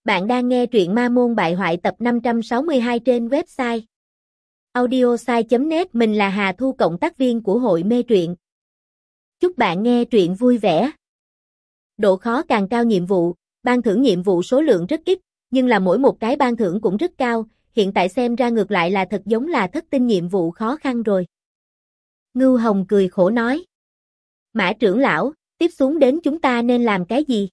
Bạn đang nghe truyện Ma Môn Bại Hoại tập 562 trên website audiosai.net. Mình là Hà Thu, cộng tác viên của hội mê truyện. Chúc bạn nghe truyện vui vẻ. Độ khó càng cao nhiệm vụ, ban thưởng nhiệm vụ số lượng rất ít, nhưng là mỗi một cái ban thưởng cũng rất cao, hiện tại xem ra ngược lại là thật giống là thất tinh nhiệm vụ khó khăn rồi. Ngưu Hồng cười khổ nói. Mã trưởng lão, tiếp xuống đến chúng ta nên làm cái gì?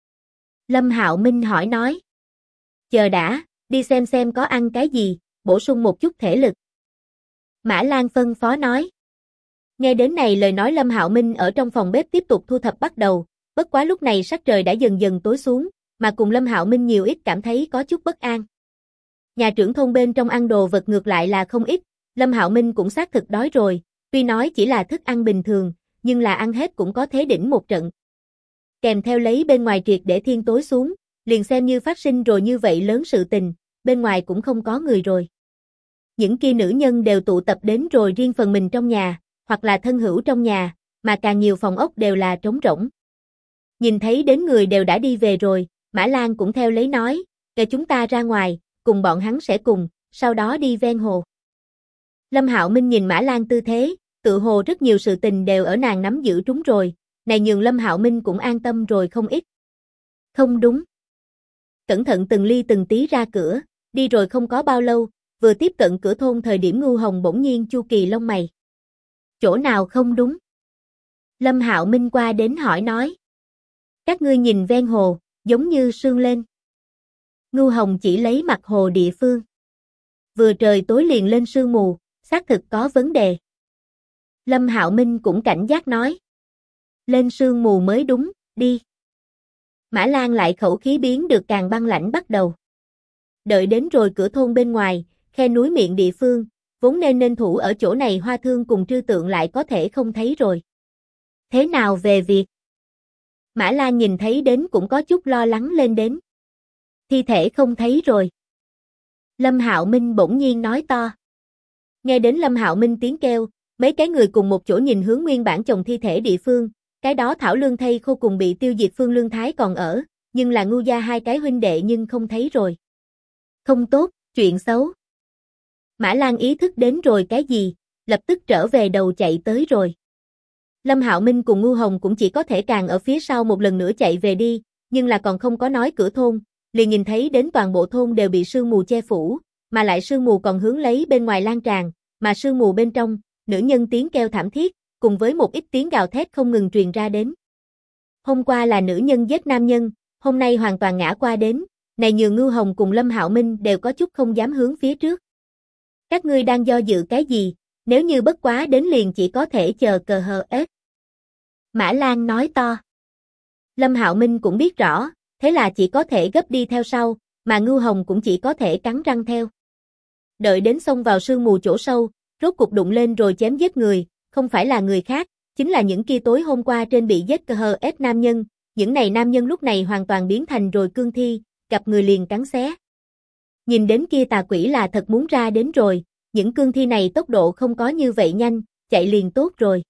Lâm Hạo Minh hỏi nói. Chờ đã, đi xem có ăn cái gì, bổ sung một chút thể lực. Mã Lan phân phó nói. Nghe đến này lời nói, Lâm Hạo Minh ở trong phòng bếp tiếp tục thu thập bắt đầu, bất quá lúc này sắc trời đã dần dần tối xuống, mà cùng Lâm Hạo Minh nhiều ít cảm thấy có chút bất an. Nhà trưởng thôn bên trong ăn đồ vật ngược lại là không ít, Lâm Hạo Minh cũng xác thực đói rồi, tuy nói chỉ là thức ăn bình thường, nhưng là ăn hết cũng có thế đỉnh một trận. Kèm theo lấy bên ngoài triệt để thiên tối xuống, liền xem như phát sinh rồi như vậy lớn sự tình, bên ngoài cũng không có người rồi. Những kia nữ nhân đều tụ tập đến rồi riêng phần mình trong nhà, hoặc là thân hữu trong nhà, mà càng nhiều phòng ốc đều là trống rỗng. Nhìn thấy đến người đều đã đi về rồi, Mã Lan cũng theo lấy nói, để chúng ta ra ngoài, cùng bọn hắn sẽ cùng, sau đó đi ven hồ. Lâm Hạo Minh nhìn Mã Lan tư thế, tự hồ rất nhiều sự tình đều ở nàng nắm giữ trúng rồi, này nhường Lâm Hạo Minh cũng an tâm rồi không ít. Không đúng. Cẩn thận từng ly từng tí ra cửa, đi rồi không có bao lâu, vừa tiếp cận cửa thôn thời điểm Ngưu Hồng bỗng nhiên chu kỳ lông mày. Chỗ nào không đúng? Lâm Hạo Minh qua đến hỏi nói. Các ngươi nhìn ven hồ, giống như sương lên. Ngưu Hồng chỉ lấy mặt hồ địa phương. Vừa trời tối liền lên sương mù, xác thực có vấn đề. Lâm Hạo Minh cũng cảnh giác nói. Lên sương mù mới đúng, đi. Mã Lan lại khẩu khí biến được càng băng lãnh bắt đầu. Đợi đến rồi cửa thôn bên ngoài, khe núi miệng địa phương, vốn nên thủ ở chỗ này Hoa Thương cùng Trư Tượng lại có thể không thấy rồi. Thế nào về việc? Mã Lan nhìn thấy đến cũng có chút lo lắng lên đến. Thi thể không thấy rồi. Lâm Hạo Minh bỗng nhiên nói to. Nghe đến Lâm Hạo Minh tiếng kêu, mấy cái người cùng một chỗ nhìn hướng nguyên bản chồng thi thể địa phương, cái đó Thảo Lương thây khô cùng bị tiêu diệt Phương Lương Thái còn ở, nhưng là Ngưu gia hai cái huynh đệ nhưng không thấy rồi. Không tốt, chuyện xấu. Mã Lan ý thức đến rồi cái gì, lập tức trở về đầu chạy tới rồi. Lâm Hạo Minh cùng Ngưu Hồng cũng chỉ có thể càng ở phía sau một lần nữa chạy về đi, nhưng là còn không có nói cửa thôn, liền nhìn thấy đến toàn bộ thôn đều bị sương mù che phủ, mà lại sương mù còn hướng lấy bên ngoài lan tràn, mà sương mù bên trong, nữ nhân tiếng kêu thảm thiết, cùng với một ít tiếng gào thét không ngừng truyền ra đến. Hôm qua là nữ nhân giết nam nhân, hôm nay hoàn toàn ngã qua đến, này nhường Ngưu Hồng cùng Lâm Hạo Minh đều có chút không dám hướng phía trước. Các ngươi đang do dự cái gì, nếu như bất quá đến liền chỉ có thể chờ cờ hờ ết. Mã Lan nói to. Lâm Hạo Minh cũng biết rõ, thế là chỉ có thể gấp đi theo sau, mà Ngưu Hồng cũng chỉ có thể cắn răng theo. Đợi đến xông vào sương mù chỗ sâu, rốt cục đụng lên rồi chém giết người, không phải là người khác, chính là những kia tối hôm qua trên bị giết cờ hờ ết nam nhân, những này nam nhân lúc này hoàn toàn biến thành rồi cương thi, gặp người liền cắn xé. Nhìn đến kia tà quỷ là thật muốn ra đến rồi, những cương thi này tốc độ không có như vậy nhanh, chạy liền tốt rồi.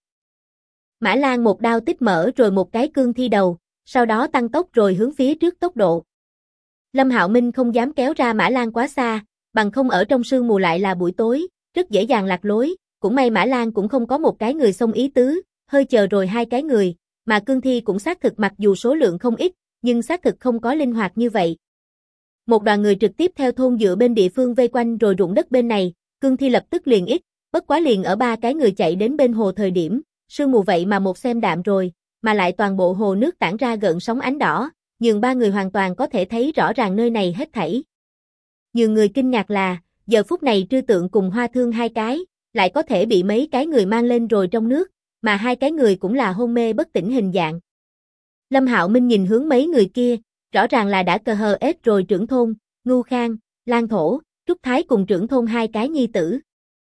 Mã Lan một đao tích mở rồi một cái cương thi đầu, sau đó tăng tốc rồi hướng phía trước tốc độ. Lâm Hạo Minh không dám kéo ra Mã Lan quá xa, bằng không ở trong sương mù lại là buổi tối, rất dễ dàng lạc lối, cũng may Mã Lan cũng không có một cái người xông ý tứ, hơi chờ rồi hai cái người, mà cương thi cũng xác thực mặc dù số lượng không ít, nhưng xác thực không có linh hoạt như vậy. Một đoàn người trực tiếp theo thôn dựa bên địa phương vây quanh rồi ruộng đất bên này, cương thi lập tức liền ít, bất quá liền ở ba cái người chạy đến bên hồ thời điểm, sương mù vậy mà một xem đạm rồi, mà lại toàn bộ hồ nước tản ra gợn sóng ánh đỏ, nhường ba người hoàn toàn có thể thấy rõ ràng nơi này hết thảy. Nhường người kinh ngạc là, giờ phút này Trư Tượng cùng Hoa Thương hai cái, lại có thể bị mấy cái người mang lên rồi trong nước, mà hai cái người cũng là hôn mê bất tỉnh hình dạng. Lâm Hạo Minh nhìn hướng mấy người kia, rõ ràng là đã cờ hờ ết rồi trưởng thôn, Ngưu Khang, Lan Thổ, Trúc Thái cùng trưởng thôn hai cái nhi tử.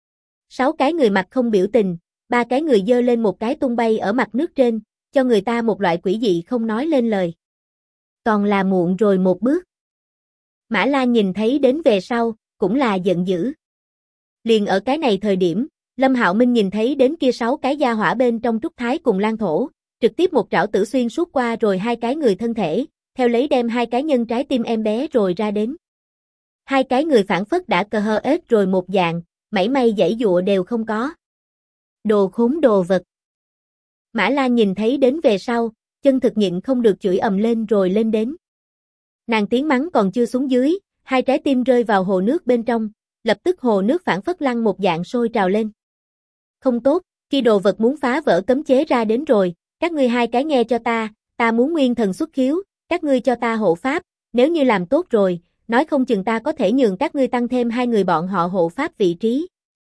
6 cái người mặt không biểu tình, 3 cái người giơ lên một cái tung bay ở mặt nước trên, cho người ta một loại quỷ dị không nói lên lời. Còn là muộn rồi một bước. Mã Lan nhìn thấy đến về sau, cũng là giận dữ. Liền ở cái này thời điểm, Lâm Hạo Minh nhìn thấy đến kia 6 cái gia hỏa bên trong Trúc Thái cùng Lan Thổ, trực tiếp một trảo tử xuyên suốt qua rồi hai cái người thân thể, theo lấy đem hai cái nhân trái tim em bé rồi ra đến. Hai cái người phảng phất đã cờ hơ ếch rồi một dạng, mảy may giãy dụa đều không có. Đồ khốn đồ vật. Mã Lan nhìn thấy đến về sau, chân thực nhịn không được chửi ầm lên rồi lên đến. Nàng tiếng mắng còn chưa xuống dưới, hai trái tim rơi vào hồ nước bên trong, lập tức hồ nước phảng phất lăn một dạng sôi trào lên. Không tốt, khi đồ vật muốn phá vỡ cấm chế ra đến rồi, các ngươi hai cái nghe cho ta muốn nguyên thần xuất khiếu, các ngươi cho ta hộ pháp, nếu như làm tốt rồi, nói không chừng ta có thể nhường các ngươi tăng thêm hai người bọn họ hộ pháp vị trí.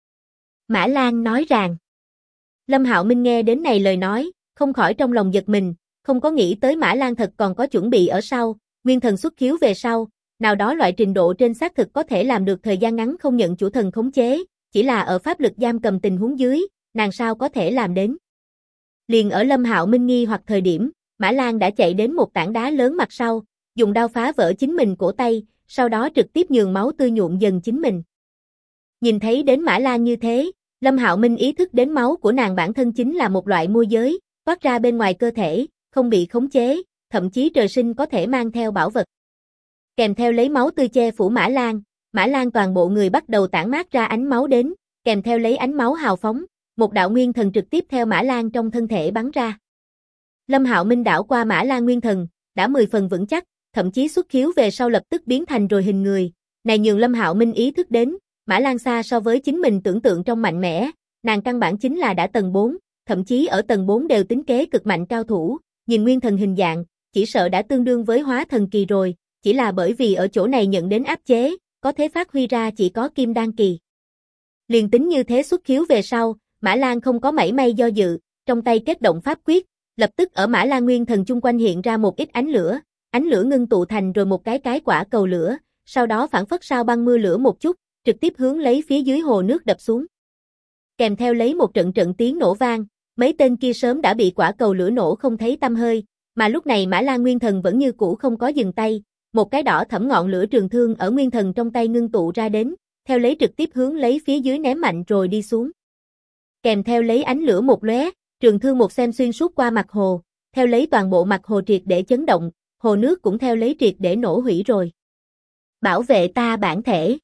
Mã Lan nói rằng. Lâm Hạo Minh nghe đến này lời nói, không khỏi trong lòng giật mình, không có nghĩ tới Mã Lan thật còn có chuẩn bị ở sau, nguyên thần xuất khiếu về sau, nào đó loại trình độ trên xác thực có thể làm được thời gian ngắn không nhận chủ thần khống chế, chỉ là ở pháp lực giam cầm tình huống dưới, nàng sao có thể làm đến. Liền ở Lâm Hạo Minh nghi hoặc thời điểm, Mã Lan đã chạy đến một tảng đá lớn mặt sau, dùng đao phá vỡ chính mình cổ tay, sau đó trực tiếp nhường máu tươi nhuộm dần chính mình. Nhìn thấy đến Mã Lan như thế, Lâm Hạo Minh ý thức đến máu của nàng bản thân chính là một loại môi giới, toát ra bên ngoài cơ thể, không bị khống chế, thậm chí trời sinh có thể mang theo bảo vật. Kèm theo lấy máu tươi che phủ Mã Lan toàn bộ người bắt đầu tản mát ra ánh máu đến, kèm theo lấy ánh máu hào phóng, một đạo nguyên thần trực tiếp theo Mã Lan trong thân thể bắn ra. Lâm Hạo Minh đảo qua Mã Lan nguyên thần, đã 10 phần vững chắc, thậm chí xuất khiếu về sau lập tức biến thành rồi hình người, này nhường Lâm Hạo Minh ý thức đến, Mã Lan xa so với chính mình tưởng tượng trong mạnh mẽ, nàng căn bản chính là đã tầng 4, thậm chí ở tầng 4 đều tính kế cực mạnh cao thủ, nhìn nguyên thần hình dạng, chỉ sợ đã tương đương với hóa thần kỳ rồi, chỉ là bởi vì ở chỗ này nhận đến áp chế, có thể phát huy ra chỉ có kim đan kỳ. Liền tính như thế xuất khiếu về sau, Mã Lan không có mảy may do dự, trong tay kết động pháp quyết, lập tức ở Mã Lan nguyên thần chung quanh hiện ra một ít ánh lửa ngưng tụ thành rồi một cái quả cầu lửa, sau đó phảng phất sao băng mưa lửa một chút, trực tiếp hướng lấy phía dưới hồ nước đập xuống. Kèm theo lấy một trận tiếng nổ vang, mấy tên kia sớm đã bị quả cầu lửa nổ không thấy tăm hơi, mà lúc này Mã Lan nguyên thần vẫn như cũ không có dừng tay, một cái đỏ thẫm ngọn lửa trường thương ở nguyên thần trong tay ngưng tụ ra đến, theo lấy trực tiếp hướng lấy phía dưới ném mạnh rồi đi xuống. Kèm theo lấy ánh lửa một lóe, trường thương một xem xuyên suốt qua mặt hồ, theo lấy toàn bộ mặt hồ triệt để chấn động, hồ nước cũng theo lấy triệt để nổ hủy rồi. Bảo vệ ta bản thể.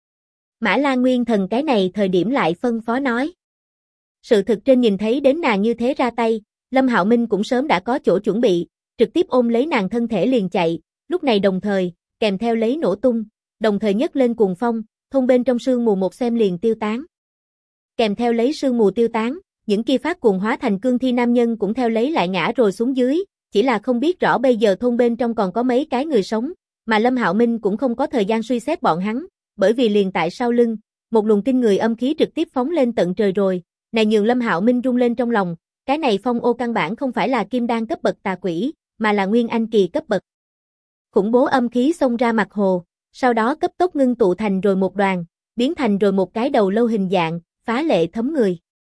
Mã Lan nguyên thần cái này thời điểm lại phân phó nói. Sự thực trên nhìn thấy đến nàng như thế ra tay, Lâm Hạo Minh cũng sớm đã có chỗ chuẩn bị, trực tiếp ôm lấy nàng thân thể liền chạy, lúc này đồng thời, kèm theo lấy nổ tung, đồng thời nhấc lên cuồng phong, thôn bên trong sương mù một xem liền tiêu tán. Kèm theo lấy sương mù tiêu tán, những kia phát cuồng hóa thành cương thi nam nhân cũng theo lấy lại ngã rồi xuống dưới, chỉ là không biết rõ bây giờ thôn bên trong còn có mấy cái người sống, mà Lâm Hạo Minh cũng không có thời gian suy xét bọn hắn, bởi vì liền tại sau lưng, một luồng kinh người âm khí trực tiếp phóng lên tận trời rồi, này nhường Lâm Hạo Minh rung lên trong lòng, cái này phong ô căn bản không phải là kim đan cấp bậc tà quỷ, mà là nguyên anh kỳ cấp bậc. Khủng bố âm khí xông ra mặt hồ, sau đó cấp tốc ngưng tụ thành rồi một đoàn, biến thành rồi một cái đầu lâu hình dạng, phá lệ thấm người.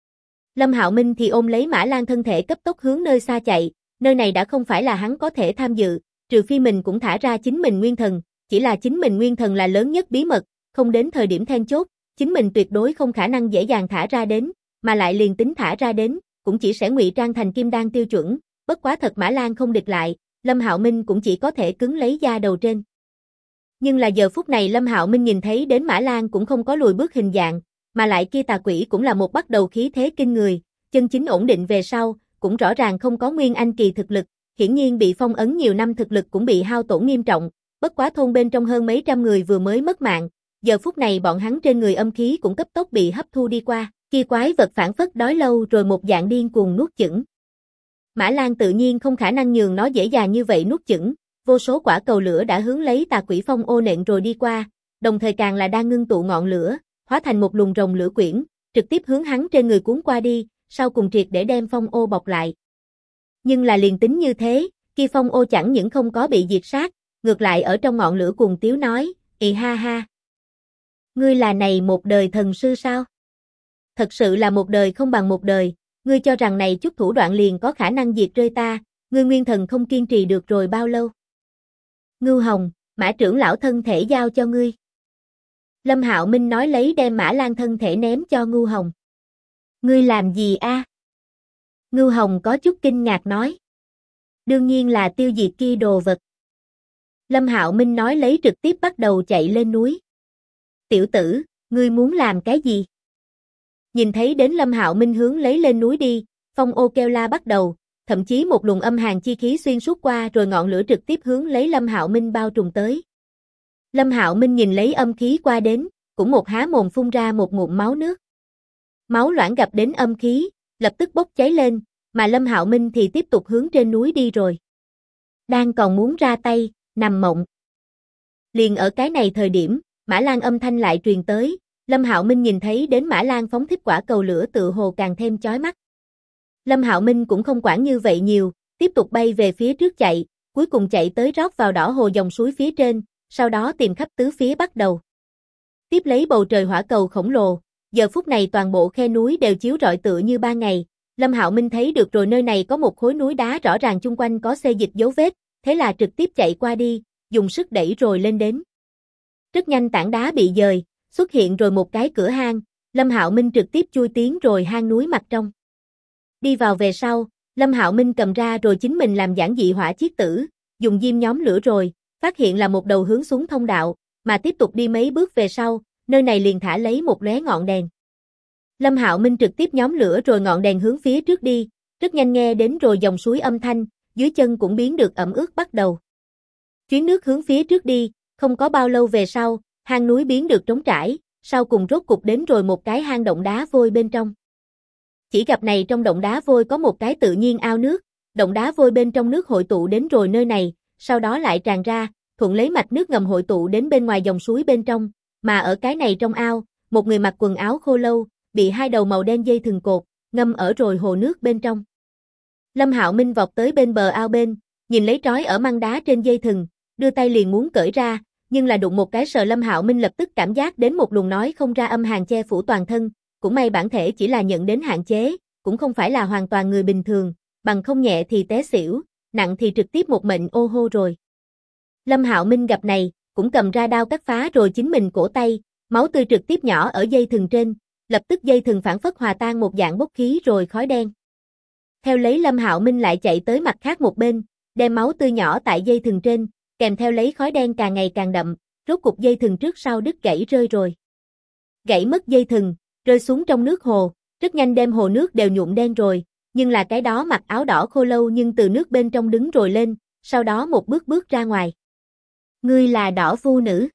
Lâm Hạo Minh thì ôm lấy Mã Lan thân thể cấp tốc hướng nơi xa chạy, nơi này đã không phải là hắn có thể tham dự, trừ phi mình cũng thả ra chính mình nguyên thần, chỉ là chính mình nguyên thần là lớn nhất bí mật, không đến thời điểm then chốt, chính mình tuyệt đối không khả năng dễ dàng thả ra đến, mà lại liền tính thả ra đến, cũng chỉ sẽ ngụy trang thành kim đan tiêu chuẩn, bất quá thật Mã Lan không địch lại, Lâm Hạo Minh cũng chỉ có thể cứng lấy da đầu trên. Nhưng là giờ phút này Lâm Hạo Minh nhìn thấy đến Mã Lan cũng không có lùi bước hình dạng, mà lại kia tà quỷ cũng là một bắt đầu khí thế kinh người, chân chính ổn định về sau, cũng rõ ràng không có nguyên anh kỳ thực lực, hiển nhiên bị phong ấn nhiều năm thực lực cũng bị hao tổn nghiêm trọng, bất quá thôn bên trong hơn mấy trăm người vừa mới mất mạng, giờ phút này bọn hắn trên người âm khí cũng cấp tốc bị hấp thu đi qua, kia quái vật phản phất đói lâu rồi một dạng điên cuồng nuốt chửng. Mã Lan tự nhiên không khả năng nhường nó dễ dàng như vậy nuốt chửng, vô số quả cầu lửa đã hướng lấy tà quỷ phong ô nện rồi đi qua, đồng thời càng là đang ngưng tụ ngọn lửa, hóa thành một luồng rồng lửa quyển, trực tiếp hướng hắn trên người cuốn qua đi, sau cùng triệt để đem phong ô bọc lại. Nhưng là liền tính như thế, kia phong ô chẳng những không có bị diệt sát, ngược lại ở trong ngọn lửa cuồng tiếu nói, ì ha ha. Ngươi là này một đời thần sư sao? Thật sự là một đời không bằng một đời, ngươi cho rằng này chút thủ đoạn liền có khả năng diệt rơi ta, ngươi nguyên thần không kiên trì được rồi bao lâu? Ngưu Hồng, Mã trưởng lão thân thể giao cho ngươi. Lâm Hạo Minh nói lấy đem Mã Lan thân thể ném cho Ngưu Hồng. Ngươi làm gì a? Ngưu Hồng có chút kinh ngạc nói. Đương nhiên là tiêu diệt kia đồ vật. Lâm Hạo Minh nói lấy trực tiếp bắt đầu chạy lên núi. Tiểu tử, ngươi muốn làm cái gì? Nhìn thấy đến Lâm Hạo Minh hướng lấy lên núi đi, phong ô kêu la bắt đầu, thậm chí một luồng âm hàn chi khí xuyên suốt qua rồi ngọn lửa trực tiếp hướng lấy Lâm Hạo Minh bao trùm tới. Lâm Hạo Minh nhìn lấy âm khí qua đến, cũng một há mồm phun ra một ngụm máu nước. Máu loãng gặp đến âm khí, lập tức bốc cháy lên, mà Lâm Hạo Minh thì tiếp tục hướng trên núi đi rồi. Đang còn muốn ra tay, nằm mộng. Liền ở cái này thời điểm, Mã Lan âm thanh lại truyền tới, Lâm Hạo Minh nhìn thấy đến Mã Lan phóng thích quả cầu lửa tự hồ càng thêm chói mắt. Lâm Hạo Minh cũng không quản như vậy nhiều, tiếp tục bay về phía trước chạy, cuối cùng chạy tới rót vào đỏ hồ dòng suối phía trên, sau đó tìm khắp tứ phía bắt đầu. Tiếp lấy bầu trời hỏa cầu khổng lồ, giờ phút này toàn bộ khe núi đều chiếu rọi tựa như ban ngày. Lâm Hạo Minh thấy được rồi nơi này có một khối núi đá rõ ràng chung quanh có xê dịch dấu vết, thế là trực tiếp chạy qua đi, dùng sức đẩy rồi lên đến. Rất nhanh tảng đá bị dời, xuất hiện rồi một cái cửa hang, Lâm Hạo Minh trực tiếp chui tiến rồi hang núi mặt trong. Đi vào về sau, Lâm Hạo Minh cầm ra rồi chính mình làm giản dị hỏa chiết tử, dùng diêm nhóm lửa rồi, phát hiện là một đầu hướng xuống thông đạo, mà tiếp tục đi mấy bước về sau, nơi này liền thả lấy một lóe ngọn đèn. Lâm Hạo Minh trực tiếp nhóm lửa rồi ngọn đèn hướng phía trước đi, rất nhanh nghe đến rồi dòng suối âm thanh, dưới chân cũng biến được ẩm ướt bắt đầu. Chuyến nước hướng phía trước đi, không có bao lâu về sau, hang núi biến được trống trải, sau cùng rốt cục đến rồi một cái hang động đá vôi bên trong. Chỉ gặp này trong động đá vôi có một cái tự nhiên ao nước, động đá vôi bên trong nước hội tụ đến rồi nơi này, sau đó lại tràn ra, thuận lấy mạch nước ngầm hội tụ đến bên ngoài dòng suối bên trong, mà ở cái này trong ao, một người mặc quần áo khô lâu, bị hai đầu màu đen dây thừng cột, ngâm ở rồi hồ nước bên trong. Lâm Hạo Minh vọt tới bên bờ ao bên, nhìn lấy trói ở măng đá trên dây thừng, đưa tay liền muốn cởi ra, nhưng là đụng một cái sờ Lâm Hạo Minh lập tức cảm giác đến một luồng nói không ra âm hàn che phủ toàn thân, cũng may bản thể chỉ là nhận đến hạn chế, cũng không phải là hoàn toàn người bình thường, bằng không nhẹ thì té xỉu, nặng thì trực tiếp một mệnh ô hô rồi. Lâm Hạo Minh gặp này, cũng cầm ra đao cắt phá rồi chính mình cổ tay, máu tươi trực tiếp nhỏ ở dây thừng trên, lập tức dây thừng phản phất hòa tan một dạng bốc khí rồi khói đen. Theo lấy Lâm Hạo Minh lại chạy tới mặt khác một bên, đem máu tươi nhỏ tại dây thừng trên, kèm theo lấy khói đen càng ngày càng đậm, rốt cục dây thừng trước sau đứt gãy rơi rồi. Gãy mất dây thừng, rơi xuống trong nước hồ, rất nhanh đem hồ nước đều nhuộm đen rồi, nhưng là cái đó mặc áo đỏ khô lâu nhưng từ nước bên trong đứng rồi lên, sau đó một bước bước ra ngoài. Ngươi là Đỏ Vu Nữ.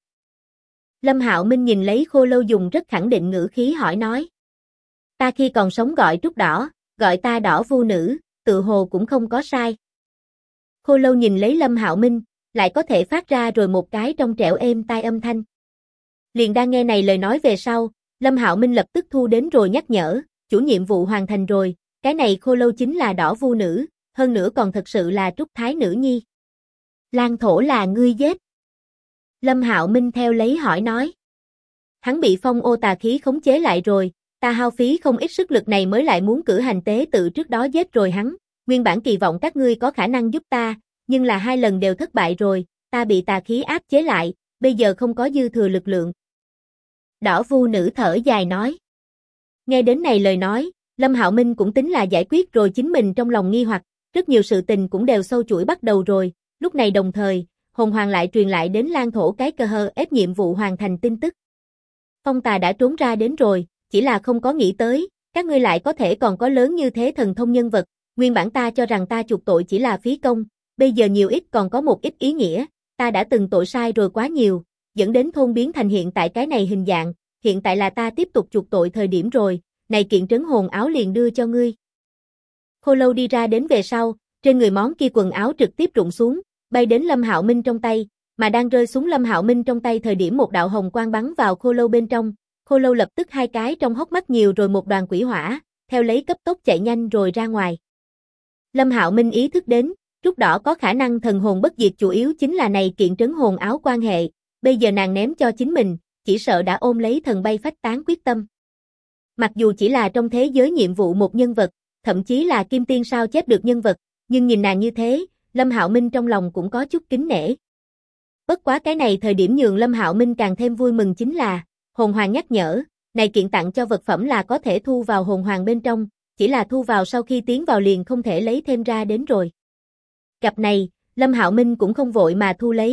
Lâm Hạo Minh nhìn lấy khô lâu dùng rất khẳng định ngữ khí hỏi nói. Ta khi còn sống gọi Trúc Đỏ, gọi ta Đỏ Vu Nữ, tự hồ cũng không có sai. Khô lâu nhìn lấy Lâm Hạo Minh, lại có thể phát ra rồi một cái trong trẻo êm tai âm thanh. Liền đang nghe này lời nói về sau, Lâm Hạo Minh lập tức thu đến rồi nhắc nhở, chủ nhiệm vụ hoàn thành rồi, cái này khô lâu chính là Đỏ Vu Nữ, hơn nữa còn thật sự là Trúc Thái Nữ Nhi. Lan thổ là ngươi giết. Lâm Hạo Minh theo lấy hỏi nói. Hắn bị phong ô tà khí khống chế lại rồi, ta hao phí không ít sức lực này mới lại muốn cử hành tế tự trước đó giết rồi hắn, nguyên bản kỳ vọng các ngươi có khả năng giúp ta, nhưng là 2 lần đều thất bại rồi, ta bị tà khí áp chế lại, bây giờ không có dư thừa lực lượng. Đỏ Vu Nữ thở dài nói. Nghe đến này lời nói, Lâm Hạo Minh cũng tính là giải quyết rồi chính mình trong lòng nghi hoặc, rất nhiều sự tình cũng đều sâu chuỗi bắt đầu rồi, lúc này đồng thời, hồn hoàng lại truyền lại đến Lan thổ cái cơ hơ ép nhiệm vụ hoàn thành tin tức. Phong tà đã trốn ra đến rồi, chỉ là không có nghĩ tới, các ngươi lại có thể còn có lớn như thế thần thông nhân vật, nguyên bản ta cho rằng ta chuộc tội chỉ là phí công, bây giờ nhiều ít còn có một ít ý nghĩa, ta đã từng tội sai rồi quá nhiều, dẫn đến thôn biến thành hiện tại cái này hình dạng, hiện tại là ta tiếp tục chuộc tội thời điểm rồi, này kiện trấn hồn áo liền đưa cho ngươi. Khô lâu đi ra đến về sau, trên người món kia quần áo trực tiếp rụng xuống, bay đến Lâm Hạo Minh trong tay, mà đang rơi xuống Lâm Hạo Minh trong tay thời điểm một đạo hồng quang bắn vào khô lâu bên trong, khô lâu lập tức 2 cái trong hốc mắt nhiều rồi một đoàn quỷ hỏa, theo lấy cấp tốc chạy nhanh rồi ra ngoài. Lâm Hạo Minh ý thức đến, Trúc Đỏ có khả năng thần hồn bất diệt chủ yếu chính là này kiện trấn hồn áo quan hệ, bây giờ nàng ném cho chính mình, chỉ sợ đã ôm lấy thần bay phách tán quyết tâm. Mặc dù chỉ là trong thế giới nhiệm vụ một nhân vật, thậm chí là kim tiên sao chép được nhân vật, nhưng nhìn nàng như thế, Lâm Hạo Minh trong lòng cũng có chút kính nể. Bất quá cái này thời điểm nhường Lâm Hạo Minh càng thêm vui mừng chính là, hồn hoàng nhắc nhở, này kiện tặng cho vật phẩm là có thể thu vào hồn hoàng bên trong, chỉ là thu vào sau khi tiến vào liền không thể lấy thêm ra đến rồi. Gặp này, Lâm Hạo Minh cũng không vội mà thu lấy,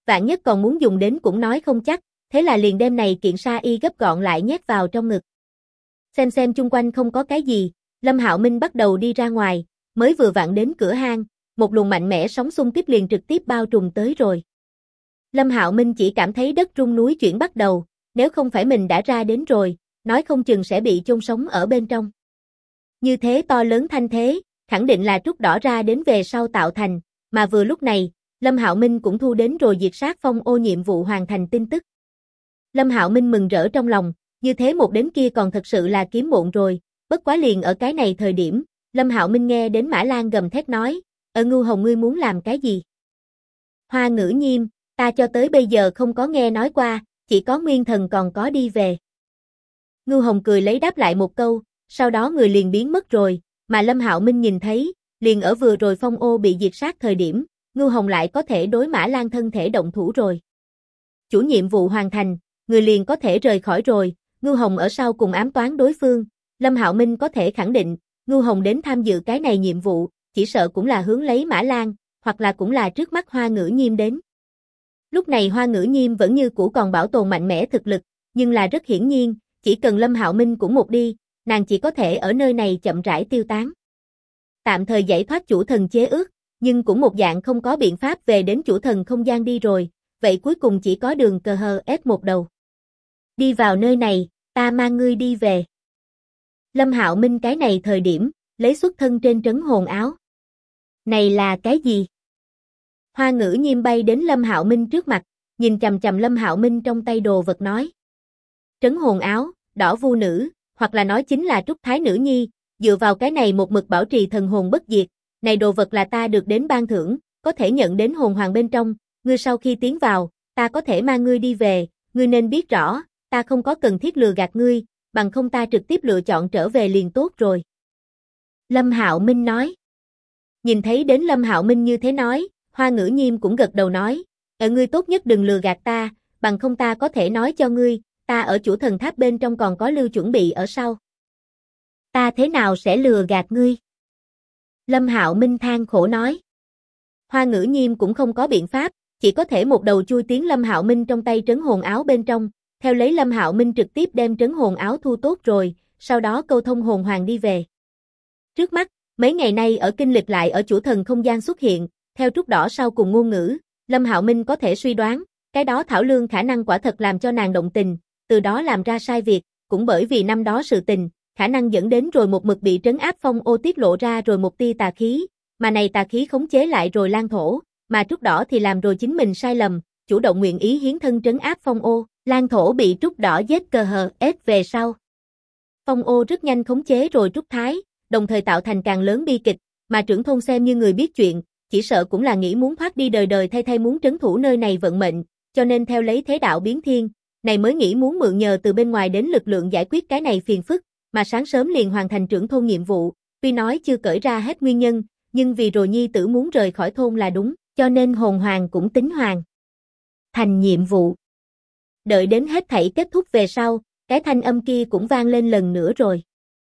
vạn nhất còn muốn dùng đến cũng nói không chắc, thế là liền đem này kiện sa y gấp gọn lại nhét vào trong ngực. Xem chung quanh không có cái gì, Lâm Hạo Minh bắt đầu đi ra ngoài, mới vừa vặn đến cửa hang, một luồng mạnh mẽ sóng xung kích liền trực tiếp bao trùm tới rồi. Lâm Hạo Minh chỉ cảm thấy đất rung núi chuyển bắt đầu, nếu không phải mình đã ra đến rồi, nói không chừng sẽ bị chôn sống ở bên trong. Như thế to lớn thanh thế, khẳng định là trút đỏ ra đến về sau tạo thành, mà vừa lúc này, Lâm Hạo Minh cũng thu đến rồi diệt sát phong ô nhiệm vụ hoàn thành tin tức. Lâm Hạo Minh mừng rỡ trong lòng, như thế một đến kia còn thật sự là kiếm bộn rồi, bất quá liền ở cái này thời điểm, Lâm Hạo Minh nghe đến Mã Lan gầm thét nói, Ngưu Hồng ngươi muốn làm cái gì? Hoa Ngữ Nhiêm, ta cho tới bây giờ không có nghe nói qua, chỉ có Nguyên Thần còn có đi về. Ngưu Hồng cười lấy đáp lại một câu, sau đó người liền biến mất rồi, mà Lâm Hạo Minh nhìn thấy, liền ở vừa rồi phong ô bị diệt sát thời điểm, Ngưu Hồng lại có thể đối Mã Lan thân thể động thủ rồi. Chủ nhiệm vụ hoàn thành, người liền có thể rời khỏi rồi, Ngưu Hồng ở sau cùng ám toán đối phương, Lâm Hạo Minh có thể khẳng định, Ngưu Hồng đến tham dự cái này nhiệm vụ, chỉ sợ cũng là hướng lấy Mã Lan, hoặc là cũng là trước mắt Hoa Ngữ Nhiêm đến. Lúc này Hoa Ngữ Nhiêm vẫn như cũ còn bảo tồn mạnh mẽ thực lực, nhưng là rất hiển nhiên, chỉ cần Lâm Hạo Minh cũng một đi, nàng chỉ có thể ở nơi này chậm rãi tiêu tán. Tạm thời giải thoát chủ thần chế ước, nhưng cũng một dạng không có biện pháp về đến chủ thần không gian đi rồi, vậy cuối cùng chỉ có đường cờ hờ ép một đầu. Đi vào nơi này, ta mang ngươi đi về. Lâm Hạo Minh cái này thời điểm, lấy xuất thân trên trấn hồn áo. Này là cái gì? Hoa Ngữ Nhiêm bay đến Lâm Hạo Minh trước mặt, nhìn chằm chằm Lâm Hạo Minh trong tay đồ vật nói. Trấn hồn áo, đỏ vu nữ, hoặc là nói chính là Trúc Thái Nữ Nhi, dựa vào cái này một mực bảo trì thần hồn bất diệt, này đồ vật là ta được đến ban thưởng, có thể nhận đến hồn hoàng bên trong, ngươi sau khi tiến vào, ta có thể mang ngươi đi về, ngươi nên biết rõ, ta không có cần thiết lừa gạt ngươi, bằng không ta trực tiếp lựa chọn trở về liền tốt rồi. Lâm Hạo Minh nói. Nhìn thấy đến Lâm Hạo Minh như thế nói, Hoa Ngữ Nhiêm cũng gật đầu nói, ngươi tốt nhất đừng lừa gạt ta, bằng không ta có thể nói cho ngươi, ta ở chủ thần tháp bên trong còn có lưu chuẩn bị ở sau. Ta thế nào sẽ lừa gạt ngươi? Lâm Hạo Minh than khổ nói. Hoa Ngữ Nhiêm cũng không có biện pháp, chỉ có thể một đầu chui tiến Lâm Hạo Minh trong tay trấn hồn áo bên trong, theo lấy Lâm Hạo Minh trực tiếp đem trấn hồn áo thu tốt rồi, sau đó câu thông hồn hoàng đi về. Trước mắt, mấy ngày nay ở kinh lịch lại ở chủ thần không gian xuất hiện, theo trúc đỏ sau cùng ngôn ngữ, Lâm Hạo Minh có thể suy đoán, cái đó Thảo Lương khả năng quả thật làm cho nàng động tình, từ đó làm ra sai việc, cũng bởi vì năm đó sự tình, khả năng dẫn đến rồi một mực bị trấn áp phong ô tiết lộ ra rồi một tia tà khí, mà này tà khí khống chế lại rồi Lan Thổ, mà trúc đỏ thì làm rồi chính mình sai lầm, chủ động nguyện ý hiến thân trấn áp phong ô, Lan Thổ bị trúc đỏ giết cờ hờ ết về sau. Phong ô rất nhanh khống chế rồi trúc thái, đồng thời tạo thành càng lớn bi kịch, mà trưởng thôn xem như người biết chuyện, chỉ sợ cũng là nghĩ muốn thoát đi đời đời thay muốn trấn thủ nơi này vận mệnh, cho nên theo lấy thế đạo biến thiên, này mới nghĩ muốn mượn nhờ từ bên ngoài đến lực lượng giải quyết cái này phiền phức, mà sáng sớm liền hoàn thành trưởng thôn nhiệm vụ, tuy nói chưa cởi ra hết nguyên nhân, nhưng vì rồi nhi tử muốn rời khỏi thôn là đúng, cho nên hồn hoàng cũng tính hoàn thành nhiệm vụ. Đợi đến hết thảy kết thúc về sau, cái thanh âm kia cũng vang lên lần nữa rồi.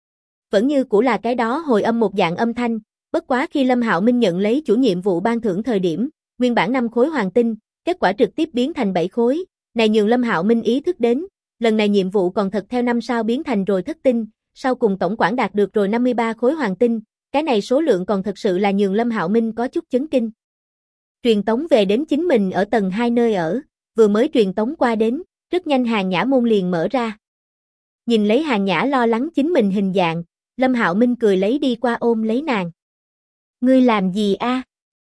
Vẫn như cũ là cái đó hồi âm một dạng âm thanh, bất quá khi Lâm Hạo Minh nhận lấy chủ nhiệm vụ ban thưởng thời điểm, nguyên bản 5 khối hoàng tinh, kết quả trực tiếp biến thành 7 khối, này nhường Lâm Hạo Minh ý thức đến, lần này nhiệm vụ còn thật theo 5 sao biến thành rồi thất tinh, sau cùng tổng quản đạt được rồi 53 khối hoàng tinh, cái này số lượng còn thật sự là nhường Lâm Hạo Minh có chút chấn kinh. Truyền tống về đến chính mình ở tầng 2 nơi ở, vừa mới truyền tống qua đến, rất nhanh Hàng Nhã môn liền mở ra. Nhìn lấy Hàng Nhã lo lắng chính mình hình dạng, Lâm Hạo Minh cười lấy đi qua ôm lấy nàng. Ngươi làm gì a?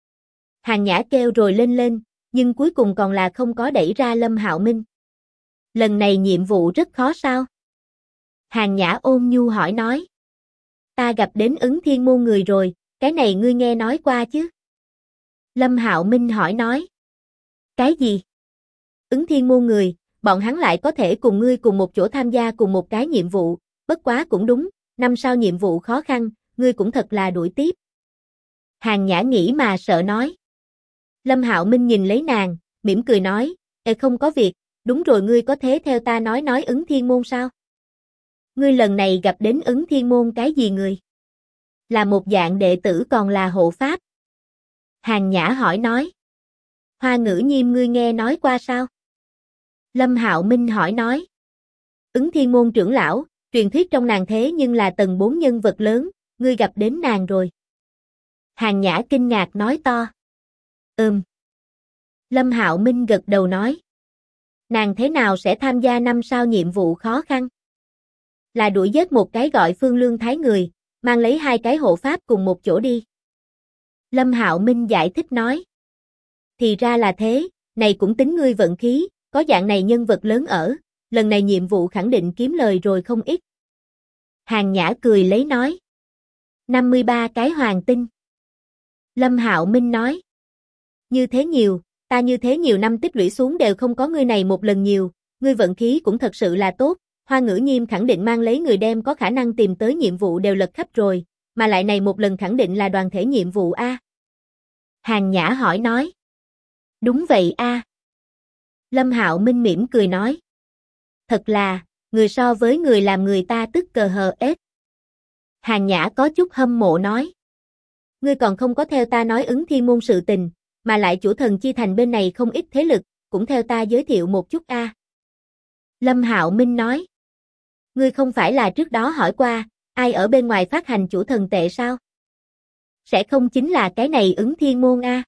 Hàng Nhã kêu rồi lên, nhưng cuối cùng còn là không có đẩy ra Lâm Hạo Minh. Lần này nhiệm vụ rất khó sao? Hàng Nhã ôn nhu hỏi nói. Ta gặp đến Ứng Thiên môn người rồi, cái này ngươi nghe nói qua chứ? Lâm Hạo Minh hỏi nói. Cái gì? Ứng Thiên môn người, bọn hắn lại có thể cùng ngươi cùng một chỗ tham gia cùng một cái nhiệm vụ, bất quá cũng đúng, 5 sao nhiệm vụ khó khăn, ngươi cũng thật là đuổi tiếp. Hàng Nhã nghĩ mà sợ nói. Lâm Hạo Minh nhìn lấy nàng, mỉm cười nói, không có việc, đúng rồi ngươi có thế theo ta nói Ứng Thiên môn sao? Ngươi lần này gặp đến Ứng Thiên môn cái gì người? Là một dạng đệ tử còn là hộ pháp? Hàng Nhã hỏi nói. Hoa Ngữ Nhiêm ngươi nghe nói qua sao? Lâm Hạo Minh hỏi nói. Ứng Thiên Môn trưởng lão, truyền thuyết trong nàng thế nhưng là tầng 4 nhân vật lớn, ngươi gặp đến nàng rồi. Hàn Nhã kinh ngạc nói to. Lâm Hạo Minh gật đầu nói. Nàng thế nào sẽ tham gia 5 sao nhiệm vụ khó khăn? Là đuổi giết một cái gọi Phương Lương Thái người, mang lấy 2 cái hộ pháp cùng một chỗ đi. Lâm Hạo Minh giải thích nói. Thì ra là thế, này cũng tính ngươi vận khí, có dạng này nhân vật lớn ở, lần này nhiệm vụ khẳng định kiếm lời rồi không ít. Hàn Nhã cười lấy nói. 53 cái hoàng tinh. Lâm Hạo Minh nói. Như thế nhiều, ta như thế nhiều năm tích lũy xuống đều không có ngươi này một lần nhiều, ngươi vận khí cũng thật sự là tốt, Hoa Ngữ Nhiêm khẳng định mang lấy người đem có khả năng tìm tới nhiệm vụ đều lật khắp rồi, mà lại này một lần khẳng định là đoàn thể nhiệm vụ a. Hàn Nhã hỏi nói. Đúng vậy a. Lâm Hạo Minh mỉm cười nói. Thật là, người so với người làm người ta tức cờ hờ ết. Hàn Nhã có chút hâm mộ nói. Ngươi còn không có theo ta nói Ứng Thiên Môn sự tình, mà lại chủ thần chi thành bên này không ít thế lực, cũng theo ta giới thiệu một chút a. Lâm Hạo Minh nói. Ngươi không phải là trước đó hỏi qua, ai ở bên ngoài phát hành chủ thần tệ sao? Sẽ không chính là cái này Ứng Thiên Môn a?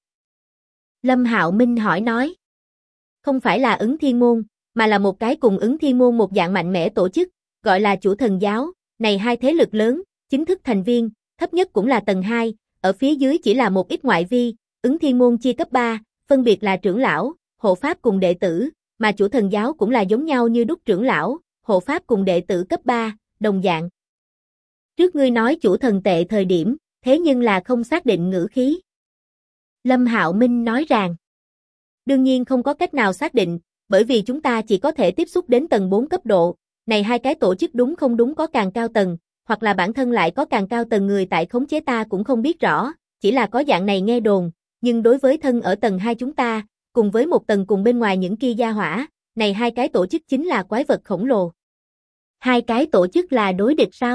Lâm Hạo Minh hỏi nói. Không phải là Ứng Thiên Môn, mà là một cái cùng Ứng Thiên Môn một dạng mạnh mẽ tổ chức, gọi là chủ thần giáo, này 2 thế lực lớn, chính thức thành viên, thấp nhất cũng là tầng 2, ở phía dưới chỉ là một ít ngoại vi, Ứng Thiên Môn chia cấp 3, phân biệt là trưởng lão, hộ pháp cùng đệ tử, mà chủ thần giáo cũng là giống nhau như đúc trưởng lão, hộ pháp cùng đệ tử cấp 3, đồng dạng. Trước ngươi nói chủ thần tệ thời điểm, thế nhưng là không xác định ngữ khí. Lâm Hạo Minh nói rằng, đương nhiên không có cách nào xác định, bởi vì chúng ta chỉ có thể tiếp xúc đến tầng 4 cấp độ, này 2 cái tổ chức đúng không đúng có càng cao tầng, hoặc là bản thân lại có càng cao tầng người tại khống chế ta cũng không biết rõ, chỉ là có dạng này nghe đồn, nhưng đối với thân ở tầng 2 chúng ta, cùng với một tầng cùng bên ngoài những kia gia hỏa, này 2 cái tổ chức chính là quái vật khổng lồ. 2 cái tổ chức là đối địch sao?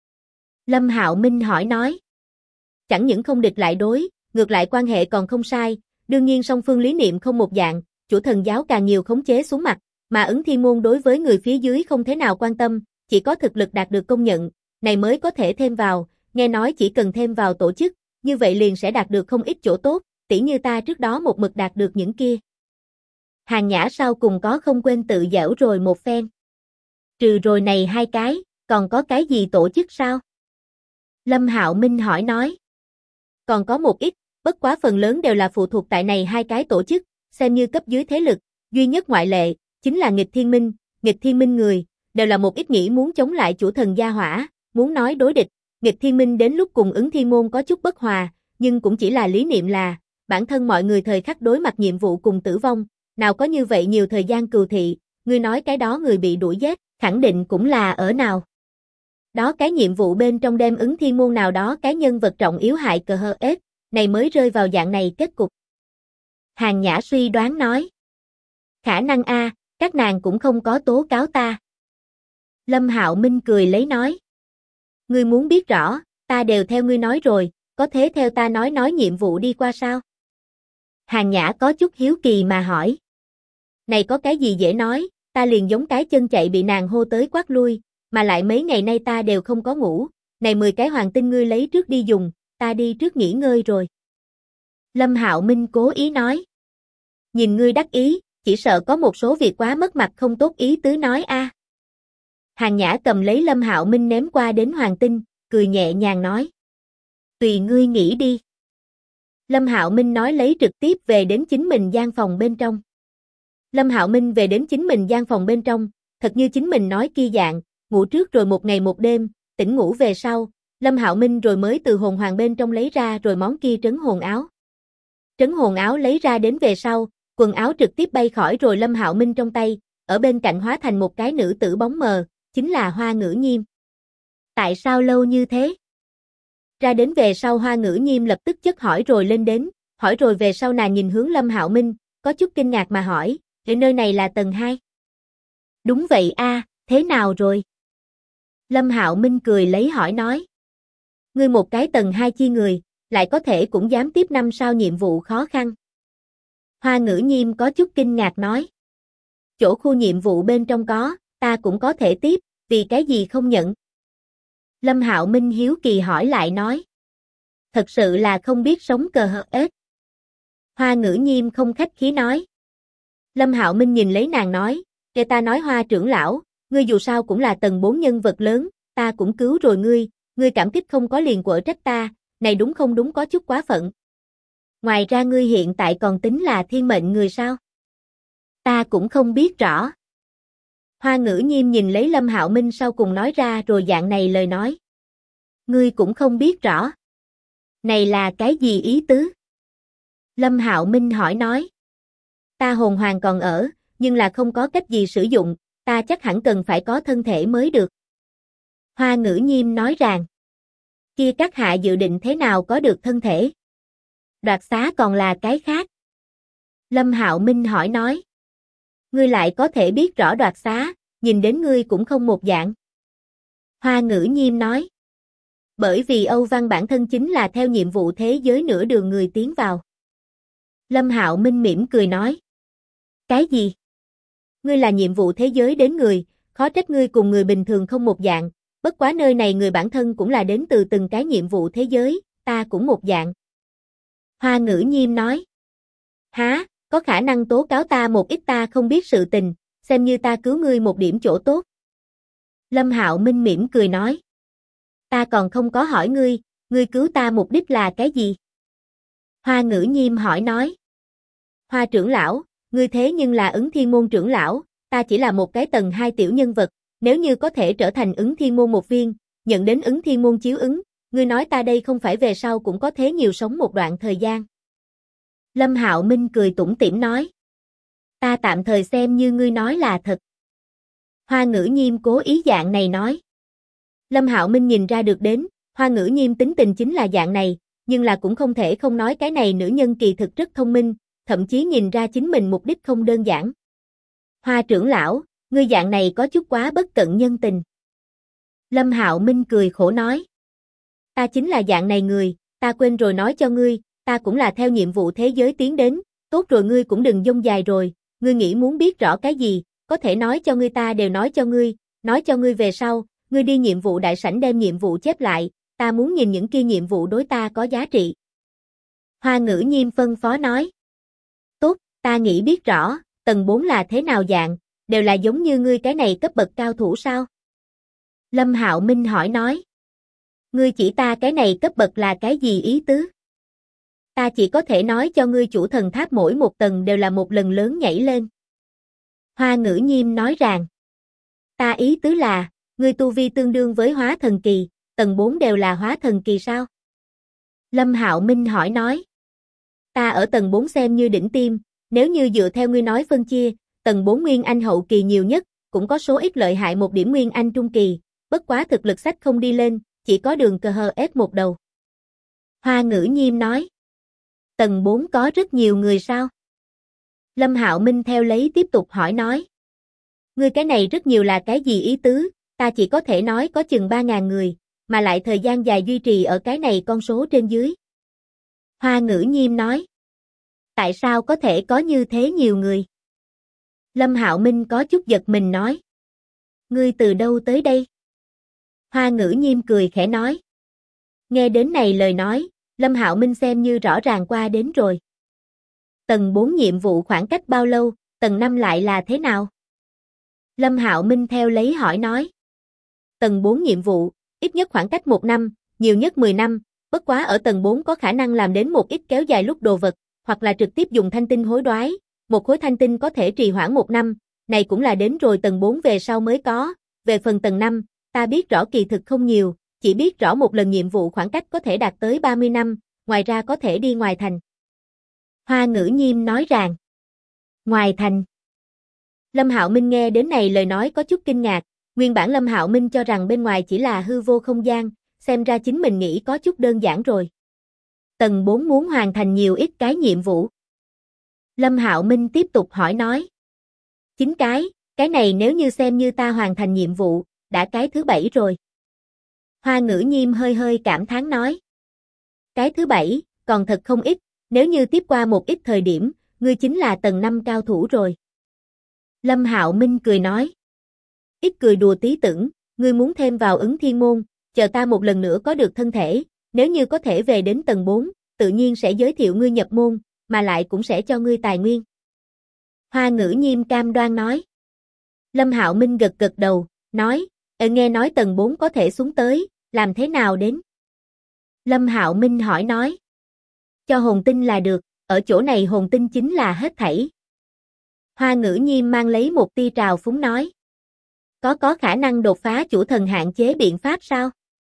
Lâm Hạo Minh hỏi nói. Chẳng những không địch lại đối, ngược lại quan hệ còn không sai, đương nhiên song phương lý niệm không một dạng, chủ thần giáo càng nhiều khống chế xuống mặt, mà Ứng Thiên Môn đối với người phía dưới không thế nào quan tâm, chỉ có thực lực đạt được công nhận, này mới có thể thêm vào, nghe nói chỉ cần thêm vào tổ chức, như vậy liền sẽ đạt được không ít chỗ tốt, tỉ như ta trước đó một mực đạt được những kia. Hàn Nhã sau cùng có không quên tự giễu rồi một phen. Trừ rồi này 2 cái, còn có cái gì tổ chức sao? Lâm Hạo Minh hỏi nói. Còn có một ít, bất quá phần lớn đều là phụ thuộc tại này 2 cái tổ chức, xem như cấp dưới thế lực, duy nhất ngoại lệ, chính là Nghịch Thiên Minh người, đều là một ít nghĩ muốn chống lại chủ thần gia hỏa, muốn nói đối địch, Nghịch Thiên Minh đến lúc cùng Ứng Thiên Môn có chút bất hòa, nhưng cũng chỉ là lý niệm là, bản thân mọi người thời khắc đối mặt nhiệm vụ cùng tử vong, nào có như vậy nhiều thời gian cừu thị, ngươi nói cái đó người bị đuổi giết, khẳng định cũng là ở nào. Đó cái nhiệm vụ bên trong đem Ứng Thiên Môn nào đó cái nhân vật trọng yếu hại cờ hờ ết, này mới rơi vào dạng này kết cục. Hàn Nhã suy đoán nói. Khả năng a, các nàng cũng không có tố cáo ta. Lâm Hạo Minh cười lấy nói. Ngươi muốn biết rõ, ta đều theo ngươi nói rồi, có thế theo ta nói nhiệm vụ đi qua sao? Hàn Nhã có chút hiếu kỳ mà hỏi. Này có cái gì dễ nói, ta liền giống cái chân chạy bị nàng hô tới quát lui, mà lại mấy ngày nay ta đều không có ngủ, này 10 cái hoàng tinh ngươi lấy trước đi dùng, ta đi trước nghỉ ngơi rồi. Lâm Hạo Minh cố ý nói. Nhìn ngươi đắc ý, chỉ sợ có một số việc quá mất mặt không tốt ý tứ nói a. Hàn Nhã cầm lấy Lâm Hạo Minh ném qua đến hoàng tinh, cười nhẹ nhàng nói. Tùy ngươi nghĩ đi. Lâm Hạo Minh nói lấy trực tiếp về đến chính mình gian phòng bên trong. Lâm Hạo Minh về đến chính mình gian phòng bên trong, thật như chính mình nói kia dạng, ngủ trước rồi một ngày một đêm, tỉnh ngủ về sau, Lâm Hạo Minh rồi mới từ hồn hoàng bên trong lấy ra rồi món kia trấn hồn áo. Trấn hồn áo lấy ra đến về sau, quần áo trực tiếp bay khỏi rồi Lâm Hạo Minh trong tay, ở bên cạnh hóa thành một cái nữ tử bóng mờ, chính là Hoa Ngữ Nhiêm. Tại sao lâu như thế? Ra đến về sau Hoa Ngữ Nhiêm lập tức chất hỏi rồi lên đến, hỏi rồi về sau nàng nhìn hướng Lâm Hạo Minh, có chút kinh ngạc mà hỏi, ở nơi này là tầng 2. Đúng vậy a, thế nào rồi? Lâm Hạo Minh cười lấy hỏi nói. Ngươi một cái tầng 2 chi người, lại có thể cũng dám tiếp 5 sao nhiệm vụ khó khăn. Hoa Ngữ Nhiêm có chút kinh ngạc nói. Chỗ khu nhiệm vụ bên trong có, ta cũng có thể tiếp, vì cái gì không nhận? Lâm Hạo Minh hiếu kỳ hỏi lại nói. Thật sự là không biết sống cờ hờ ếch. Hoa Ngữ Nhiêm không khách khí nói. Lâm Hạo Minh nhìn lấy nàng nói, nghe ta nói Hoa trưởng lão, ngươi dù sao cũng là tầng 4 nhân vật lớn, ta cũng cứu rồi ngươi cảm kích không có liền quở trách ta, này đúng không đúng có chút quá phận. Ngoài ra ngươi hiện tại còn tính là thiên mệnh người sao? Ta cũng không biết rõ. Hoa Ngữ Nhiêm nhìn lấy Lâm Hạo Minh sau cùng nói ra rồi dạng này lời nói. Ngươi cũng không biết rõ. Này là cái gì ý tứ? Lâm Hạo Minh hỏi nói. Ta hồn hoàng còn ở, nhưng là không có cách gì sử dụng, ta chắc hẳn cần phải có thân thể mới được. Hoa Ngữ Nhiêm nói rằng. Kia các hạ dự định thế nào có được thân thể? Đoạt xá còn là cái khác. Lâm Hạo Minh hỏi nói. Ngươi lại có thể biết rõ đoạt xá, nhìn đến ngươi cũng không một dạng. Hoa Ngữ Nhiêm nói. Bởi vì Âu Văn bản thân chính là theo nhiệm vụ thế giới nửa đường người tiến vào. Lâm Hạo Minh mỉm cười nói. Cái gì? Ngươi là nhiệm vụ thế giới đến người, khó trách ngươi cùng người bình thường không một dạng, bất quá nơi này người bản thân cũng là đến từ từng cái nhiệm vụ thế giới, ta cũng một dạng. Hoa Ngữ Nhiêm nói. Hả, có khả năng tố cáo ta một ít ta không biết sự tình, xem như ta cứu ngươi một điểm chỗ tốt. Lâm Hạo Minh mỉm cười nói. Ta còn không có hỏi ngươi cứu ta mục đích là cái gì? Hoa Ngữ Nhiêm hỏi nói. Hoa trưởng lão, ngươi thế nhưng là Ứng Thiên Môn trưởng lão, ta chỉ là một cái tầng 2 tiểu nhân vật, nếu như có thể trở thành Ứng Thiên Môn một viên, nhận đến Ứng Thiên Môn chiếu ứng, ngươi nói ta đây không phải về sau cũng có thế nhiều sống một đoạn thời gian. Lâm Hạo Minh cười tủm tỉm nói. Ta tạm thời xem như ngươi nói là thật. Hoa Ngữ Nhiêm cố ý dạng này nói. Lâm Hạo Minh nhìn ra được đến, Hoa Ngữ Nhiêm tính tình chính là dạng này, nhưng là cũng không thể không nói cái này nữ nhân kỳ thực rất thông minh, thậm chí nhìn ra chính mình mục đích không đơn giản. Hoa trưởng lão, ngươi dạng này có chút quá bất cận nhân tình. Lâm Hạo Minh cười khổ nói. Ta chính là dạng này người, ta quên rồi nói cho ngươi, ta cũng là theo nhiệm vụ thế giới tiến đến, tốt rồi ngươi cũng đừng dông dài rồi, ngươi nghĩ muốn biết rõ cái gì, có thể nói cho ngươi ta đều nói cho ngươi về sau, ngươi đi nhiệm vụ đại sảnh đem nhiệm vụ chép lại, ta muốn nhìn những kia nhiệm vụ đối ta có giá trị. Hoa Ngữ Nhiêm phân phó nói. Tốt, ta nghĩ biết rõ, tầng 4 là thế nào dạng, đều là giống như ngươi cái này cấp bậc cao thủ sao? Lâm Hạo Minh hỏi nói. Ngươi chỉ ta cái này cấp bậc là cái gì ý tứ? Ta chỉ có thể nói cho ngươi chủ thần tháp mỗi một tầng đều là một lần lớn nhảy lên. Hoa Ngữ Nhiêm nói rằng. Ta ý tứ là, ngươi tu vi tương đương với hóa thần kỳ, tầng 4 đều là hóa thần kỳ sao? Lâm Hạo Minh hỏi nói. Ta ở tầng 4 xem như đỉnh tiêm, nếu như dựa theo ngươi nói phân chia, tầng 4 Nguyên Anh hậu kỳ nhiều nhất, cũng có số ít lợi hại một điểm Nguyên Anh trung kỳ, bất quá thực lực sách không đi lên, chỉ có đường cờ hờ ép một đầu. Hoa Ngữ Nhiêm nói. Tầng 4 có rất nhiều người sao? Lâm Hạo Minh theo lấy tiếp tục hỏi nói. Ngươi cái này rất nhiều là cái gì ý tứ, ta chỉ có thể nói có chừng 3.000 người, mà lại thời gian dài duy trì ở cái này con số trên dưới. Hoa Ngữ Nhiêm nói. Tại sao có thể có như thế nhiều người? Lâm Hạo Minh có chút giật mình nói. Ngươi từ đâu tới đây? Hoa Ngữ Nhiêm cười khẽ nói. Nghe đến này lời nói, Lâm Hạo Minh xem như rõ ràng qua đến rồi. Tầng 4 nhiệm vụ khoảng cách bao lâu, tầng 5 lại là thế nào? Lâm Hạo Minh theo lấy hỏi nói. Tầng 4 nhiệm vụ, ít nhất khoảng cách 1 năm, nhiều nhất 10 năm, bất quá ở tầng 4 có khả năng làm đến một ít kéo dài lúc đồ vật, hoặc là trực tiếp dùng thanh tinh hối đoái, một khối thanh tinh có thể trì hoãn 1 năm, này cũng là đến rồi tầng 4 về sau mới có, về phần tầng 5, ta biết rõ kỳ thực không nhiều, chỉ biết rõ một lần nhiệm vụ khoảng cách có thể đạt tới 30 năm, ngoài ra có thể đi ngoài thành. Hoa Ngữ Nhiêm nói rằng. Ngoài thành. Lâm Hạo Minh nghe đến này lời nói có chút kinh ngạc, nguyên bản Lâm Hạo Minh cho rằng bên ngoài chỉ là hư vô không gian, xem ra chính mình nghĩ có chút đơn giản rồi. Tầng 4 muốn hoàn thành nhiều ít cái nhiệm vụ. Lâm Hạo Minh tiếp tục hỏi nói. 9 cái này nếu như xem như ta hoàn thành nhiệm vụ, đã cái thứ 7 rồi. Hoa Ngữ Nhiêm hơi hơi cảm thán nói. Cái thứ 7, còn thật không ít, nếu như tiếp qua một ít thời điểm, ngươi chính là tầng 5 cao thủ rồi. Lâm Hạo Minh cười nói. Ít cười đùa tí tưởng, ngươi muốn thêm vào ứng thiên môn, chờ ta một lần nữa có được thân thể, nếu như có thể về đến tầng 4, tự nhiên sẽ giới thiệu ngươi nhập môn, mà lại cũng sẽ cho ngươi tài nguyên. Hoa Ngữ Nhiêm cam đoan nói. Lâm Hạo Minh gật gật đầu, nói, nghe nói tầng 4 có thể xuống tới, làm thế nào đến? Lâm Hạo Minh hỏi nói. Cho hồn tinh là được, ở chỗ này hồn tinh chính là hết thảy. Hoa Ngữ Nhiêm mang lấy một tia trào phúng nói. Có khả năng đột phá chủ thần hạn chế biện pháp sao?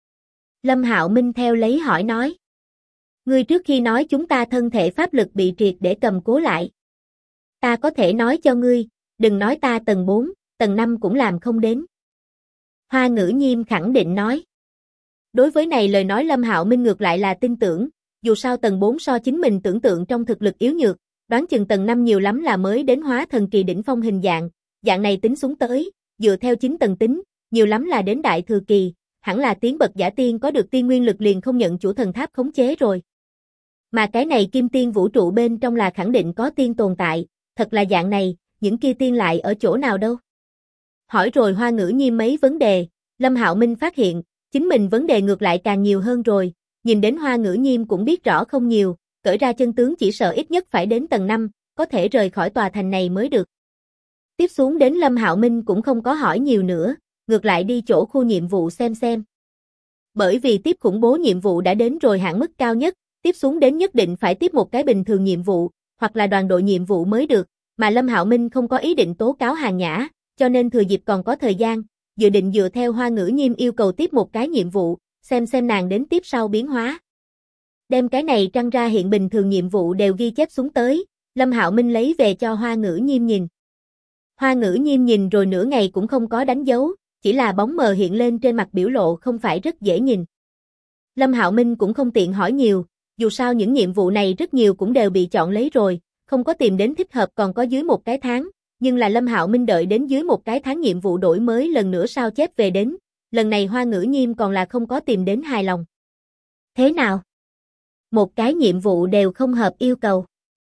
Lâm Hạo Minh theo lấy hỏi nói. Ngươi trước khi nói chúng ta thân thể pháp lực bị triệt để cầm cố lại. Ta có thể nói cho ngươi, đừng nói ta tầng 4, tầng 5 cũng làm không đến. Hoa Ngữ Nhiêm khẳng định nói. Đối với này lời nói Lâm Hạo Minh ngược lại là tin tưởng, dù sao tầng 4 so chính mình tưởng tượng trong thực lực yếu nhược, đoán chừng tầng 5 nhiều lắm là mới đến hóa thần kỳ đỉnh phong hình dạng này tính xuống tới, dựa theo 9 tầng tính, nhiều lắm là đến đại thừa kỳ, hẳn là tiến bậc giả tiên có được tiên nguyên lực liền không nhận chủ thần tháp khống chế rồi. Mà cái này kim tiên vũ trụ bên trong là khẳng định có tiên tồn tại, thật là dạng này, những kia tiên lại ở chỗ nào đâu? Hỏi rồi Hoa Ngữ Nhiêm mấy vấn đề, Lâm Hạo Minh phát hiện, chính mình vấn đề ngược lại càng nhiều hơn rồi, nhìn đến Hoa Ngữ Nhiêm cũng biết rõ không nhiều, cởi ra chân tướng chỉ sợ ít nhất phải đến tầng 5, có thể rời khỏi tòa thành này mới được. Tiếp xuống đến Lâm Hạo Minh cũng không có hỏi nhiều nữa, ngược lại đi chỗ khu nhiệm vụ xem. Bởi vì tiếp khủng bố nhiệm vụ đã đến rồi hạn mức cao nhất, tiếp xuống đến nhất định phải tiếp một cái bình thường nhiệm vụ, hoặc là đoàn đội nhiệm vụ mới được, mà Lâm Hạo Minh không có ý định tố cáo Hàn Nhã, cho nên thừa dịp còn có thời gian, dự định dựa theo Hoa Ngữ Nhiêm yêu cầu tiếp một cái nhiệm vụ, xem nàng đến tiếp sau biến hóa. Đem cái này trăng ra hiện bình thường nhiệm vụ đều ghi chép xuống tới, Lâm Hạo Minh lấy về cho Hoa Ngữ Nhiêm nhìn. Hoa Ngữ Nhiêm nhìn rồi nửa ngày cũng không có đánh dấu, chỉ là bóng mờ hiện lên trên mặt biểu lộ không phải rất dễ nhìn. Lâm Hạo Minh cũng không tiện hỏi nhiều, dù sao những nhiệm vụ này rất nhiều cũng đều bị chọn lấy rồi, không có tìm đến thích hợp còn có dưới một cái tháng, nhưng là Lâm Hạo Minh đợi đến dưới một cái tháng nhiệm vụ đổi mới lần nữa sao chép về đến, lần này Hoa Ngữ Nhiêm còn là không có tìm đến hài lòng. Thế nào? Một cái nhiệm vụ đều không hợp yêu cầu.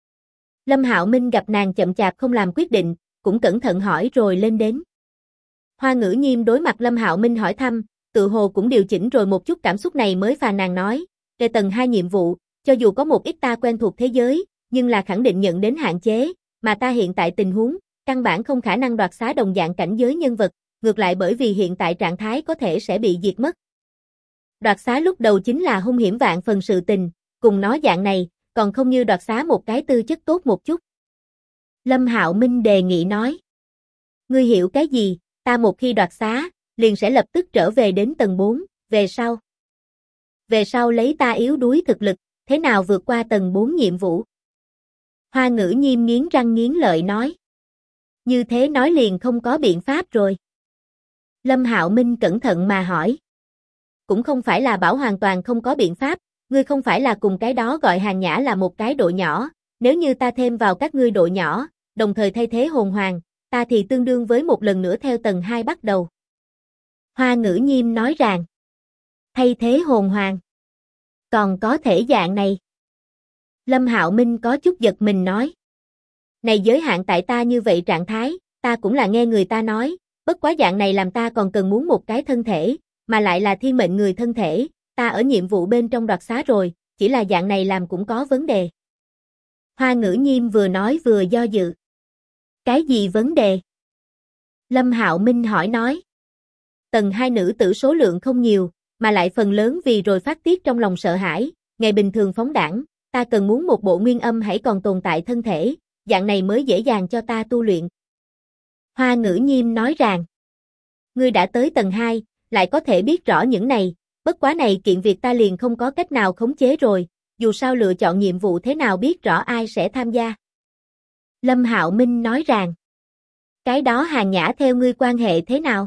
Lâm Hạo Minh gặp nàng chậm chạp không làm quyết định, cũng cẩn thận hỏi rồi lên đến. Hoa Ngữ Nhiêm đối mặt Lâm Hạo Minh hỏi thăm, tự hồ cũng điều chỉnh rồi một chút cảm xúc này mới phàn nàn nói, về tầng 2 nhiệm vụ, cho dù có một ít ta quen thuộc thế giới, nhưng là khẳng định nhận đến hạn chế, mà ta hiện tại tình huống, căn bản không khả năng đoạt xá đồng dạng cảnh giới nhân vật, ngược lại bởi vì hiện tại trạng thái có thể sẽ bị diệt mất. Đoạt xá lúc đầu chính là hung hiểm vạn phần sự tình, cùng nó dạng này, còn không như đoạt xá một cái tư chất tốt một chút. Lâm Hạo Minh đề nghị nói. Ngươi hiểu cái gì, ta một khi đoạt xá, liền sẽ lập tức trở về đến tầng 4, về sau. Về sau lấy ta yếu đuối thực lực, thế nào vượt qua tầng 4 nhiệm vụ? Hoa Ngữ Nhiêm nghiến răng nghiến lợi nói. Như thế nói liền không có biện pháp rồi. Lâm Hạo Minh cẩn thận mà hỏi. Cũng không phải là bảo hoàn toàn không có biện pháp, ngươi không phải là cùng cái đó gọi Hàn Nhã là một cái độ nhỏ, nếu như ta thêm vào các ngươi độ nhỏ, đồng thời thay thế hồn hoàng, ta thì tương đương với một lần nữa theo tầng 2 bắt đầu. Hoa Ngữ Nhiêm nói rằng, thay thế hồn hoàng. Còn có thể dạng này. Lâm Hạo Minh có chút giật mình nói. Này giới hạn tại ta như vậy trạng thái, ta cũng là nghe người ta nói, bất quá dạng này làm ta còn cần muốn một cái thân thể, mà lại là thiên mệnh người thân thể, ta ở nhiệm vụ bên trong đoạt xá rồi, chỉ là dạng này làm cũng có vấn đề. Hoa Ngữ Nhiêm vừa nói vừa do dự. Cái gì vấn đề? Lâm Hạo Minh hỏi nói. Tầng 2 nữ tử số lượng không nhiều, mà lại phần lớn vì rồi phát tiết trong lòng sợ hãi, ngày bình thường phóng đãng, ta cần muốn một bộ nguyên âm hãy còn tồn tại thân thể, dạng này mới dễ dàng cho ta tu luyện. Hoa Ngữ Nhiêm nói rằng, ngươi đã tới tầng 2, lại có thể biết rõ những này, bất quá này kiện việc ta liền không có cách nào khống chế rồi, dù sao lựa chọn nhiệm vụ thế nào biết rõ ai sẽ tham gia. Lâm Hạo Minh nói rằng, cái đó Hàn Nhã theo ngươi quan hệ thế nào?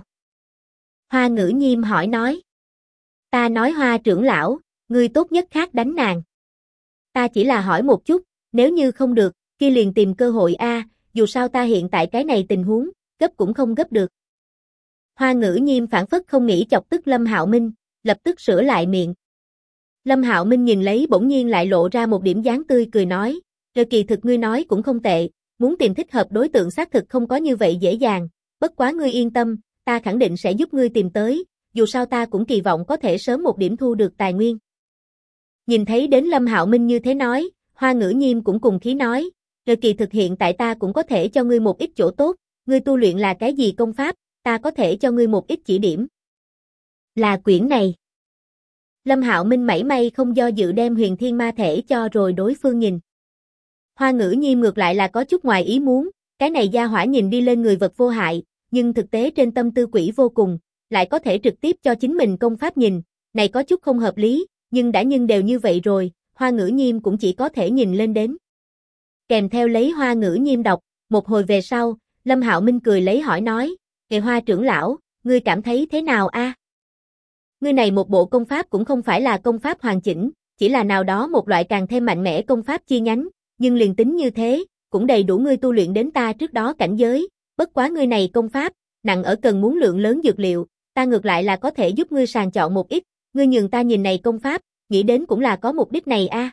Hoa Ngữ Nhiêm hỏi nói, ta nói Hoa trưởng lão, ngươi tốt nhất khác đánh nàng. Ta chỉ là hỏi một chút, nếu như không được, kia liền tìm cơ hội a, dù sao ta hiện tại cái này tình huống, gấp cũng không gấp được. Hoa Ngữ Nhiêm phản phất không nghĩ chọc tức Lâm Hạo Minh, lập tức sửa lại miệng. Lâm Hạo Minh nhìn lấy bỗng nhiên lại lộ ra một điểm dáng tươi cười nói, Rồi kỳ thực ngươi nói cũng không tệ, muốn tìm thích hợp đối tượng xác thực không có như vậy dễ dàng, bất quá ngươi yên tâm, ta khẳng định sẽ giúp ngươi tìm tới, dù sao ta cũng kỳ vọng có thể sớm một điểm thu được tài nguyên. Nhìn thấy đến Lâm Hạo Minh như thế nói, Hoa Ngữ Nhiêm cũng cùng khí nói, rồi kỳ thực hiện tại ta cũng có thể cho ngươi một ít chỗ tốt, ngươi tu luyện là cái gì công pháp, ta có thể cho ngươi một ít chỉ điểm. Là quyển này. Lâm Hạo Minh mảy may không do dự đem Huyền Thiên Ma Thể cho rồi đối phương nhìn. Hoa Ngữ Nhiêm ngược lại là có chút ngoài ý muốn, cái này gia hỏa nhìn đi lên người vật vô hại, nhưng thực tế trên tâm tư quỷ vô cùng, lại có thể trực tiếp cho chính mình công pháp nhìn, này có chút không hợp lý, nhưng đều như vậy rồi, Hoa Ngữ Nhiêm cũng chỉ có thể nhìn lên đến. Kèm theo lấy Hoa Ngữ Nhiêm đọc, một hồi về sau, Lâm Hạo Minh cười lấy hỏi nói, "Kệ Hoa trưởng lão, ngươi cảm thấy thế nào a?" Ngươi này một bộ công pháp cũng không phải là công pháp hoàn chỉnh, chỉ là nào đó một loại càng thêm mạnh mẽ công pháp chi nhánh, nhưng liền tính như thế, cũng đầy đủ ngươi tu luyện đến ta trước đó cảnh giới, bất quá ngươi này công pháp, nặng ở cần muốn lượng lớn dược liệu, ta ngược lại là có thể giúp ngươi sàng chọn một ít, ngươi nhường ta nhìn này công pháp, nghĩ đến cũng là có mục đích này a.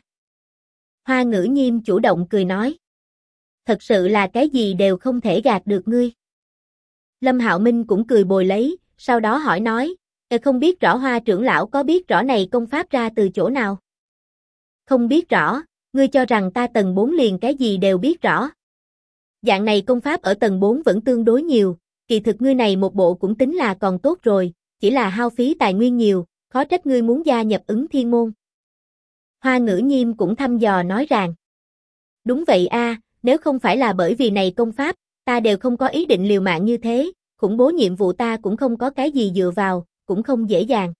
Hoa Ngữ Nhiêm chủ động cười nói, thật sự là cái gì đều không thể gạt được ngươi. Lâm Hạo Minh cũng cười bồi lấy, sau đó hỏi nói, không biết rõ Hoa trưởng lão có biết rõ này công pháp ra từ chỗ nào? Không biết rõ, ngươi cho rằng ta tầng 4 liền cái gì đều biết rõ. Dạng này công pháp ở tầng 4 vẫn tương đối nhiều, kỳ thực ngươi này một bộ cũng tính là còn tốt rồi, chỉ là hao phí tài nguyên nhiều, khó trách ngươi muốn gia nhập Ứng Thiên môn. Hoa Ngữ Nhiêm cũng thăm dò nói rằng, đúng vậy a, nếu không phải là bởi vì này công pháp, ta đều không có ý định liều mạng như thế, khủng bố nhiệm vụ ta cũng không có cái gì dựa vào, cũng không dễ dàng.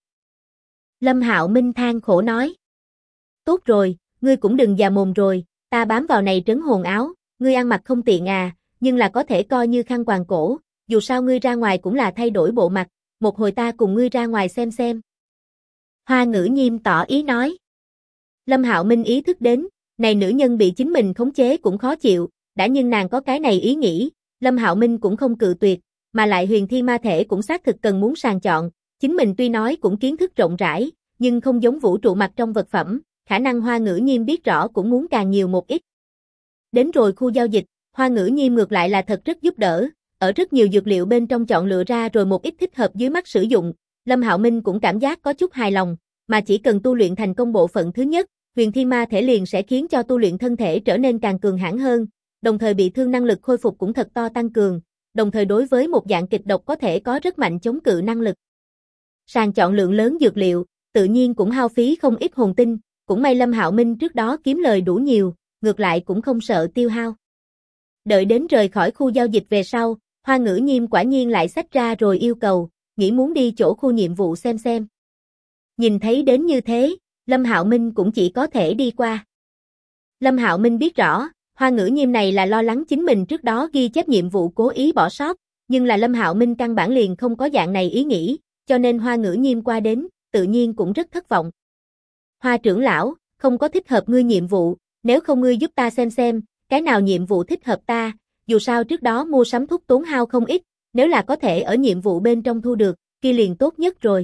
Lâm Hạo Minh than khổ nói, tốt rồi, ngươi cũng đừng già mồm rồi, ta bám vào này trấn hồn áo, ngươi ăn mặc không tiện à, nhưng là có thể coi như khăn quàng cổ, dù sao ngươi ra ngoài cũng là thay đổi bộ mặt, một hồi ta cùng ngươi ra ngoài xem. Hoa Ngữ Nhiêm tỏ ý nói. Lâm Hạo Minh ý thức đến, này nữ nhân bị chính mình khống chế cũng khó chịu, đã nhưng nàng có cái này ý nghĩ, Lâm Hạo Minh cũng không cự tuyệt, mà lại Huyền Thiên Ma Thể cũng xác thực cần muốn sàng chọn, chính mình tuy nói cũng kiến thức rộng rãi, nhưng không giống vũ trụ mặt trong vật phẩm, khả năng Hoa Ngữ Nhiêm biết rõ cũng muốn càng nhiều một ít. Đến rồi khu giao dịch, Hoa Ngữ Nhiêm ngược lại là thật rất giúp đỡ, ở rất nhiều dược liệu bên trong chọn lựa ra rồi một ít thích hợp dưới mắt sử dụng, Lâm Hạo Minh cũng cảm giác có chút hài lòng, mà chỉ cần tu luyện thành công bộ phận thứ nhất, Huyền Thiên Ma Thể liền sẽ khiến cho tu luyện thân thể trở nên càng cường hãn hơn, đồng thời bị thương năng lực khôi phục cũng thật to tăng cường, đồng thời đối với một dạng kịch độc có thể có rất mạnh chống cự năng lực. Sàng chọn lượng lớn dược liệu, tự nhiên cũng hao phí không ít hồn tinh, cũng may Lâm Hạo Minh trước đó kiếm lời đủ nhiều, ngược lại cũng không sợ tiêu hao. Đợi đến rời khỏi khu giao dịch về sau, Hoa Ngữ Nhiêm quả nhiên lại xách ra rồi yêu cầu, nghĩ muốn đi chỗ khu nhiệm vụ xem. Nhìn thấy đến như thế, Lâm Hạo Minh cũng chỉ có thể đi qua. Lâm Hạo Minh biết rõ, Hoa Ngữ Nhiêm này là lo lắng chính mình trước đó ghi chép nhiệm vụ cố ý bỏ sót, nhưng là Lâm Hạo Minh căn bản liền không có dạng này ý nghĩ, cho nên Hoa Ngữ Nhiêm qua đến, tự nhiên cũng rất thất vọng. Hoa trưởng lão, không có thích hợp ngươi nhiệm vụ, nếu không ngươi giúp ta xem, cái nào nhiệm vụ thích hợp ta, dù sao trước đó mua sắm thuốc tốn hao không ít, nếu là có thể ở nhiệm vụ bên trong thu được, kia liền tốt nhất rồi.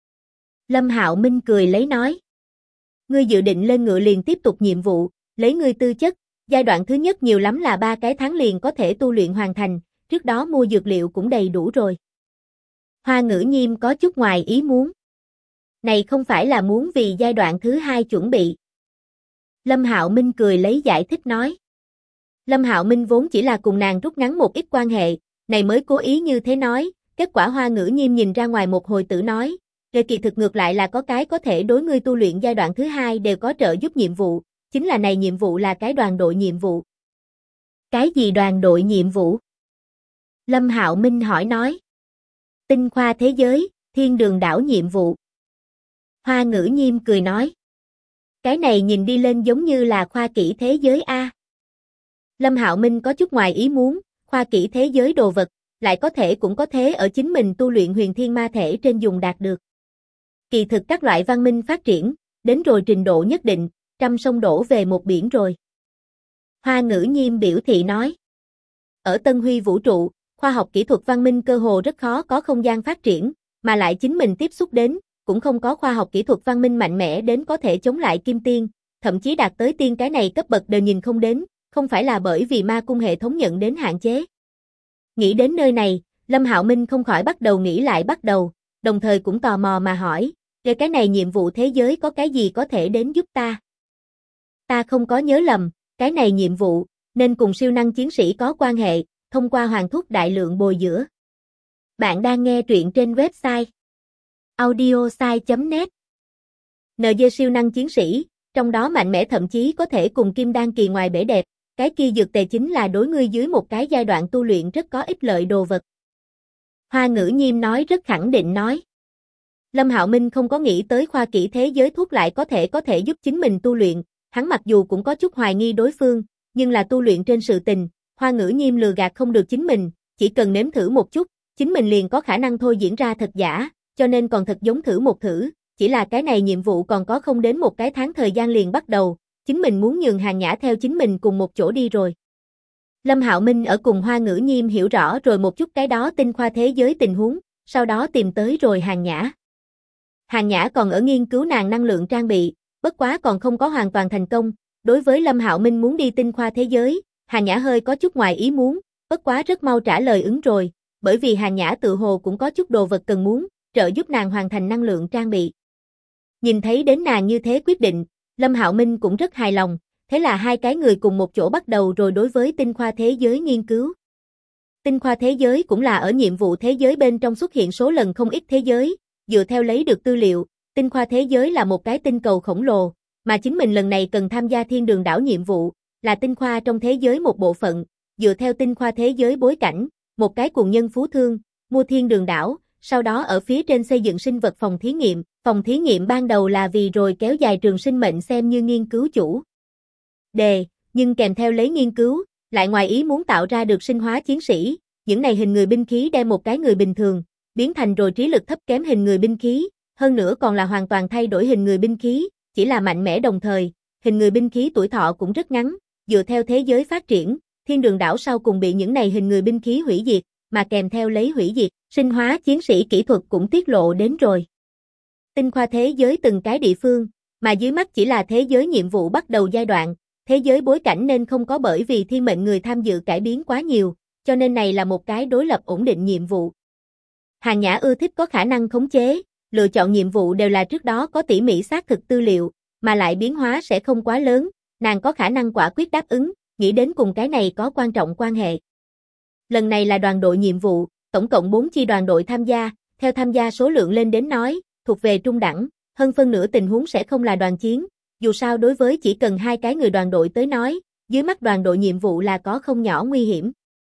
Lâm Hạo Minh cười lấy nói, ngươi dự định lên ngựa liền tiếp tục nhiệm vụ, lấy ngươi tư chất, giai đoạn thứ nhất nhiều lắm là 3 cái tháng liền có thể tu luyện hoàn thành, trước đó mua dược liệu cũng đầy đủ rồi. Hoa Ngữ Nhiêm có chút ngoài ý muốn. Này không phải là muốn vì giai đoạn thứ 2 chuẩn bị. Lâm Hạo Minh cười lấy giải thích nói. Lâm Hạo Minh vốn chỉ là cùng nàng rút ngắn một ít quan hệ, này mới cố ý như thế nói, kết quả Hoa Ngữ Nhiêm nhìn ra ngoài một hồi tử nói, rồi kỳ thực ngược lại là có cái có thể đối ngươi tu luyện giai đoạn thứ 2 đều có trợ giúp nhiệm vụ, chính là này nhiệm vụ là cái đoàn đội nhiệm vụ. Cái gì đoàn đội nhiệm vụ? Lâm Hạo Minh hỏi nói. Tinh khoa thế giới, thiên đường đảo nhiệm vụ. Hoa Ngữ Nhiêm cười nói. Cái này nhìn đi lên giống như là khoa kỹ thế giới A. Lâm Hạo Minh có chút ngoài ý muốn, khoa kỹ thế giới đồ vật, lại có thể cũng có thế ở chính mình tu luyện Huyền Thiên Ma Thể trên dùng đạt được. Kỳ thực các loại văn minh phát triển, đến rồi trình độ nhất định, trăm sông đổ về một biển rồi. Hoa Ngữ Nhiêm biểu thị nói. Ở Tân Huy vũ trụ, khoa học kỹ thuật văn minh cơ hồ rất khó có không gian phát triển, mà lại chính mình tiếp xúc đến, cũng không có khoa học kỹ thuật văn minh mạnh mẽ đến có thể chống lại Kim Tiên, thậm chí đạt tới tiên cái này cấp bậc đều nhìn không đến, không phải là bởi vì ma cung hệ thống nhận đến hạn chế. Nghĩ đến nơi này, Lâm Hạo Minh không khỏi bắt đầu nghĩ lại bắt đầu, đồng thời cũng tò mò mà hỏi, cái này nhiệm vụ thế giới có cái gì có thể đến giúp ta? Ta không có nhớ lầm, cái này nhiệm vụ, nên cùng siêu năng chiến sĩ có quan hệ, thông qua Hoàng Thúc đại lượng bồi dưỡng. Bạn đang nghe truyện trên website audiosai.net. NG siêu năng chiến sĩ, trong đó mạnh mẽ thậm chí có thể cùng kim đan kỳ ngoài bể đẹp, cái kia dược tề chính là đối ngươi dưới một cái giai đoạn tu luyện rất có ích lợi đồ vật. Hoa Ngữ Nhiêm nói rất khẳng định nói. Lâm Hạo Minh không có nghĩ tới khoa kỹ thế giới thuốc lại có thể giúp chính mình tu luyện, hắn mặc dù cũng có chút hoài nghi đối phương, nhưng là tu luyện trên sự tình, Hoa Ngữ Nhiêm lừa gạt không được chính mình, chỉ cần nếm thử một chút, chính mình liền có khả năng thôi diễn ra thật giả, cho nên còn thật giống thử một thử, chỉ là cái này nhiệm vụ còn có không đến một cái tháng thời gian liền bắt đầu, chính mình muốn nhường Hàn Nhã theo chính mình cùng một chỗ đi rồi. Lâm Hạo Minh ở cùng Hoa Ngữ Nhiêm hiểu rõ rồi một chút cái đó tinh khoa thế giới tình huống, sau đó tìm tới rồi Hàn Nhã. Hàn Nhã còn ở nghiên cứu nàng năng lượng trang bị, bất quá còn không có hoàn toàn thành công, đối với Lâm Hạo Minh muốn đi tinh khoa thế giới, Hàn Nhã hơi có chút ngoài ý muốn, bất quá rất mau trả lời ứng rồi, bởi vì Hàn Nhã tự hồ cũng có chút đồ vật cần muốn, trợ giúp nàng hoàn thành năng lượng trang bị. Nhìn thấy đến nàng như thế quyết định, Lâm Hạo Minh cũng rất hài lòng, thế là hai cái người cùng một chỗ bắt đầu rồi đối với tinh khoa thế giới nghiên cứu. Tinh khoa thế giới cũng là ở nhiệm vụ thế giới bên trong xuất hiện số lần không ít thế giới, dựa theo lấy được tư liệu, tinh khoa thế giới là một cái tinh cầu khổng lồ, mà chính mình lần này cần tham gia thiên đường đảo nhiệm vụ, là tinh khoa trong thế giới một bộ phận, dựa theo tinh khoa thế giới bối cảnh, một cái cuồng nhân phú thương, mua thiên đường đảo, sau đó ở phía trên xây dựng sinh vật phòng thí nghiệm ban đầu là vì rồi kéo dài trường sinh mệnh xem như nghiên cứu chủ đề, nhưng kèm theo lấy nghiên cứu, lại ngoài ý muốn tạo ra được sinh hóa chiến sĩ, những này hình người binh khí đem một cái người bình thường, biến thành rồi trí lực thấp kém hình người binh khí, hơn nữa còn là hoàn toàn thay đổi hình người binh khí, chỉ là mạnh mẽ đồng thời, hình người binh khí tuổi thọ cũng rất ngắn, dựa theo thế giới phát triển, thiên đường đảo sau cùng bị những này hình người binh khí hủy diệt, mà kèm theo lấy hủy diệt, sinh hóa chiến sĩ kỹ thuật cũng tiết lộ đến rồi. Tinh khoa thế giới từng cái địa phương, mà dưới mắt chỉ là thế giới nhiệm vụ bắt đầu giai đoạn, thế giới bối cảnh nên không có bởi vì thiên mệnh người tham dự cải biến quá nhiều, cho nên này là một cái đối lập ổn định nhiệm vụ. Hàn Nhã ưa thích có khả năng khống chế, lựa chọn nhiệm vụ đều là trước đó có tỉ mỉ xác thực tư liệu, mà lại biến hóa sẽ không quá lớn, nàng có khả năng quả quyết đáp ứng, nghĩ đến cùng cái này có quan trọng quan hệ. Lần này là đoàn đội nhiệm vụ, tổng cộng 4 chi đoàn đội tham gia, theo tham gia số lượng lên đến nói, thuộc về trung đẳng, hơn phân nửa tình huống sẽ không là đoàn chiến, dù sao đối với chỉ cần 2 cái người đoàn đội tới nói, dưới mắt đoàn đội nhiệm vụ là có không nhỏ nguy hiểm.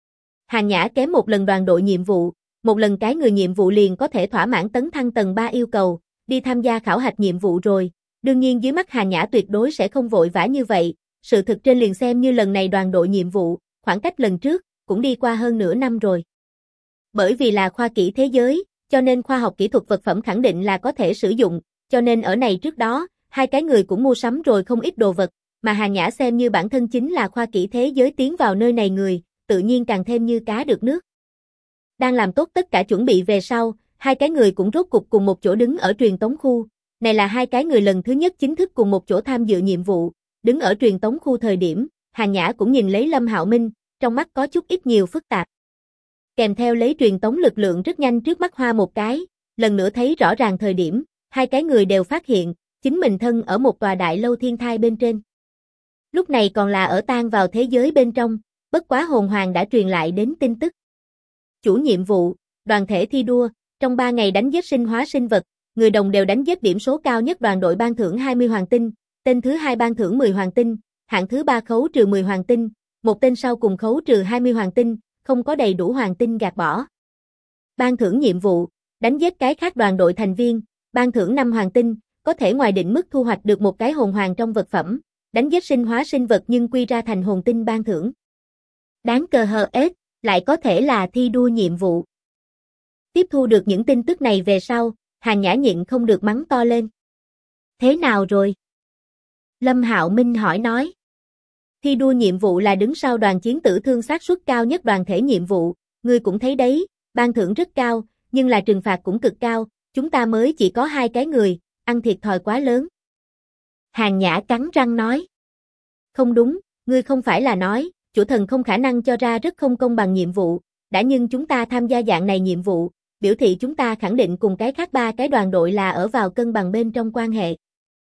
Hàn Nhã kém một lần đoàn đội nhiệm vụ, một lần cái người nhiệm vụ liền có thể thỏa mãn tấn thăng tầng 3 yêu cầu, đi tham gia khảo hạch nhiệm vụ rồi, đương nhiên dưới mắt Hàn Nhã tuyệt đối sẽ không vội vã như vậy, sự thực trên liền xem như lần này đoàn đội nhiệm vụ, khoảng cách lần trước, cũng đi qua hơn nửa năm rồi. Bởi vì là khoa kỹ thế giới, cho nên khoa học kỹ thuật vật phẩm khẳng định là có thể sử dụng, cho nên ở này trước đó, 2 cái người cũng mua sắm rồi không ít đồ vật, mà Hàn Nhã xem như bản thân chính là khoa kỹ thế giới tiến vào nơi này người, tự nhiên càng thêm như cá được nước. Đang làm tốt tất cả chuẩn bị về sau, 2 cái người cũng rốt cục cùng một chỗ đứng ở truyền tống khu, này là 2 cái người lần thứ nhất chính thức cùng một chỗ tham dự nhiệm vụ, đứng ở truyền tống khu thời điểm, Hàn Nhã cũng nhìn lấy Lâm Hạo Minh, trong mắt có chút ít nhiều phức tạp. Kèm theo lấy truyền tống lực lượng rất nhanh trước mắt hoa một cái, lần nữa thấy rõ ràng thời điểm, 2 cái người đều phát hiện, chính mình thân ở một tòa đại lâu thiên thai bên trên. Lúc này còn là ở tan vào thế giới bên trong, bất quá hồn hoàng đã truyền lại đến tin tức. Chủ nhiệm vụ, đoàn thể thi đua, trong 3 ngày đánh giết sinh hóa sinh vật, người đồng đều đánh giết điểm số cao nhất đoàn đội ban thưởng 20 hoàng tinh, tên thứ 2 ban thưởng 10 hoàng tinh, hạng thứ 3 khấu trừ 10 hoàng tinh, một tên sau cùng khấu trừ 20 hoàng tinh, không có đầy đủ hoàng tinh gạt bỏ. Ban thưởng nhiệm vụ, đánh giết cái khác đoàn đội thành viên, ban thưởng 5 hoàng tinh, có thể ngoài định mức thu hoạch được một cái hồn hoàng trong vật phẩm, đánh giết sinh hóa sinh vật nhưng quy ra thành hồn tinh ban thưởng. Đáng cờ hờ ết, lại có thể là thi đua nhiệm vụ. Tiếp thu được những tin tức này về sau, Hàn Nhã nhịn không được mắng to lên. Thế nào rồi? Lâm Hạo Minh hỏi nói. Thi đua nhiệm vụ là đứng sau đoàn chiến tử thương xác suất cao nhất đoàn thể nhiệm vụ, ngươi cũng thấy đấy, ban thưởng rất cao, nhưng là trừng phạt cũng cực cao, chúng ta mới chỉ có 2 cái người, ăn thiệt thòi quá lớn. Hàn Nhã cắn răng nói. Không đúng, ngươi không phải là nói, chủ thần không khả năng cho ra rất không công bằng nhiệm vụ, đã nhưng chúng ta tham gia dạng này nhiệm vụ, biểu thị chúng ta khẳng định cùng cái khác ba cái đoàn đội là ở vào cân bằng bên trong quan hệ.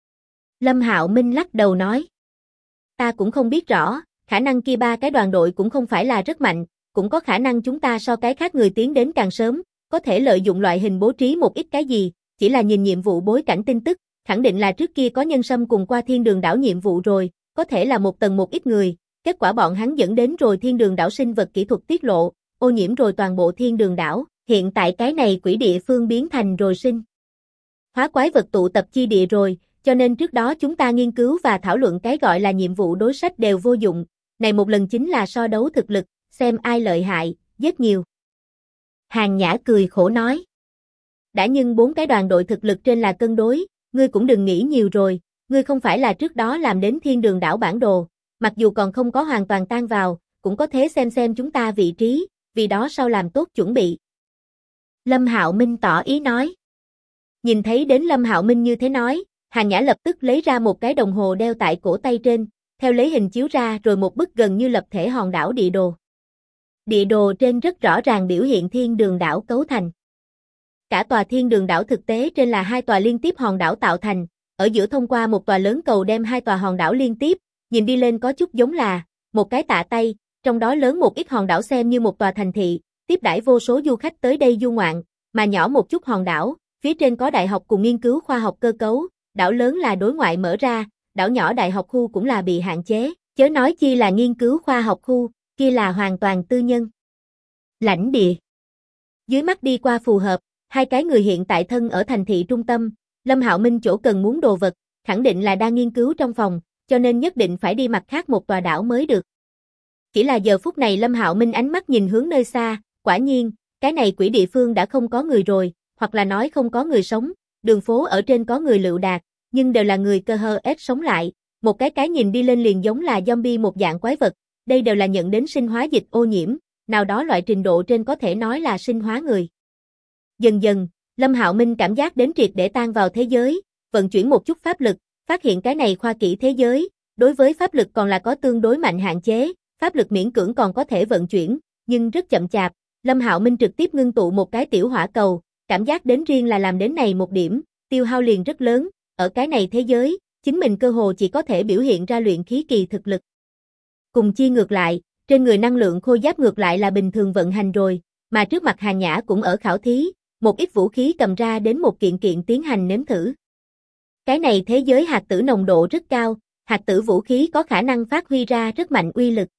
Lâm Hạo Minh lắc đầu nói. Ta cũng không biết rõ, khả năng kia ba cái đoàn đội cũng không phải là rất mạnh, cũng có khả năng chúng ta so cái khác người tiến đến càng sớm, có thể lợi dụng loại hình bố trí một ít cái gì, chỉ là nhìn nhiệm vụ bối cảnh tin tức, khẳng định là trước kia có nhân sâm cùng qua thiên đường đảo nhiệm vụ rồi, có thể là một tầng một ít người, kết quả bọn hắn dẫn đến rồi thiên đường đảo sinh vật kỹ thuật tiết lộ, ô nhiễm rồi toàn bộ thiên đường đảo, hiện tại cái này quỷ địa phương biến thành rồi sinh hóa quái vật tụ tập chi địa rồi, cho nên trước đó chúng ta nghiên cứu và thảo luận cái gọi là nhiệm vụ đối sách đều vô dụng, này một lần chính là so đấu thực lực, xem ai lợi hại, giết nhiều. Hàn Nhã cười khổ nói. Đã nhưng 4 cái đoàn đội thực lực trên là cân đối, ngươi cũng đừng nghĩ nhiều rồi, ngươi không phải là trước đó làm đến thiên đường đảo bản đồ, mặc dù còn không có hoàn toàn tan vào, cũng có thể xem chúng ta vị trí, vì đó sau làm tốt chuẩn bị. Lâm Hạo Minh tỏ ý nói. Nhìn thấy đến Lâm Hạo Minh như thế nói, Hàn Nhã lập tức lấy ra một cái đồng hồ đeo tại cổ tay trên, theo lấy hình chiếu ra rồi một bức gần như lập thể hòn đảo địa đồ. Địa đồ trên rất rõ ràng biểu hiện thiên đường đảo cấu thành. Cả tòa thiên đường đảo thực tế trên là 2 tòa liên tiếp hòn đảo tạo thành, ở giữa thông qua một tòa lớn cầu đem 2 tòa hòn đảo liên tiếp, nhìn đi lên có chút giống là một cái tạ Tây, trong đó lớn một ít hòn đảo xem như một tòa thành thị, tiếp đãi vô số du khách tới đây du ngoạn, mà nhỏ một chút hòn đảo, phía trên có đại học cùng nghiên cứu khoa học cơ cấu, đảo lớn là đối ngoại mở ra, đảo nhỏ đại học khu cũng là bị hạn chế, chớ nói chi là nghiên cứu khoa học khu, kia là hoàn toàn tư nhân. Lãnh địa. Dưới mắt đi qua phù hợp, 2 cái người hiện tại thân ở thành thị trung tâm, Lâm Hạo Minh chỗ cần muốn đồ vật, khẳng định là đang nghiên cứu trong phòng, cho nên nhất định phải đi mặt khác một tòa đảo mới được. Chỉ là giờ phút này Lâm Hạo Minh ánh mắt nhìn hướng nơi xa, quả nhiên, cái này quỷ địa phương đã không có người rồi, hoặc là nói không có người sống, đường phố ở trên có người lựu đạt, nhưng đều là người cơ hơ ép sống lại, một cái nhìn đi lên liền giống là zombie một dạng quái vật, đây đều là nhận đến sinh hóa dịch ô nhiễm, nào đó loại trình độ trên có thể nói là sinh hóa người. Dần dần, Lâm Hạo Minh cảm giác đến triệt để tan vào thế giới, vận chuyển một chút pháp lực, phát hiện cái này khoa kỹ thế giới, đối với pháp lực còn là có tương đối mạnh hạn chế, pháp lực miễn cưỡng còn có thể vận chuyển, nhưng rất chậm chạp, Lâm Hạo Minh trực tiếp ngưng tụ một cái tiểu hỏa cầu, cảm giác đến riêng là làm đến này một điểm, tiêu hao liền rất lớn, ở cái này thế giới, chính mình cơ hồ chỉ có thể biểu hiện ra luyện khí kỳ thực lực. Cùng chi ngược lại, trên người năng lượng khôi giáp ngược lại là bình thường vận hành rồi, mà trước mặt Hàn Nhã cũng ở khảo thí, một ít vũ khí cầm ra đến một kiện kiện tiến hành nếm thử. Cái này thế giới hạt tử nồng độ rất cao, hạt tử vũ khí có khả năng phát huy ra rất mạnh uy lực.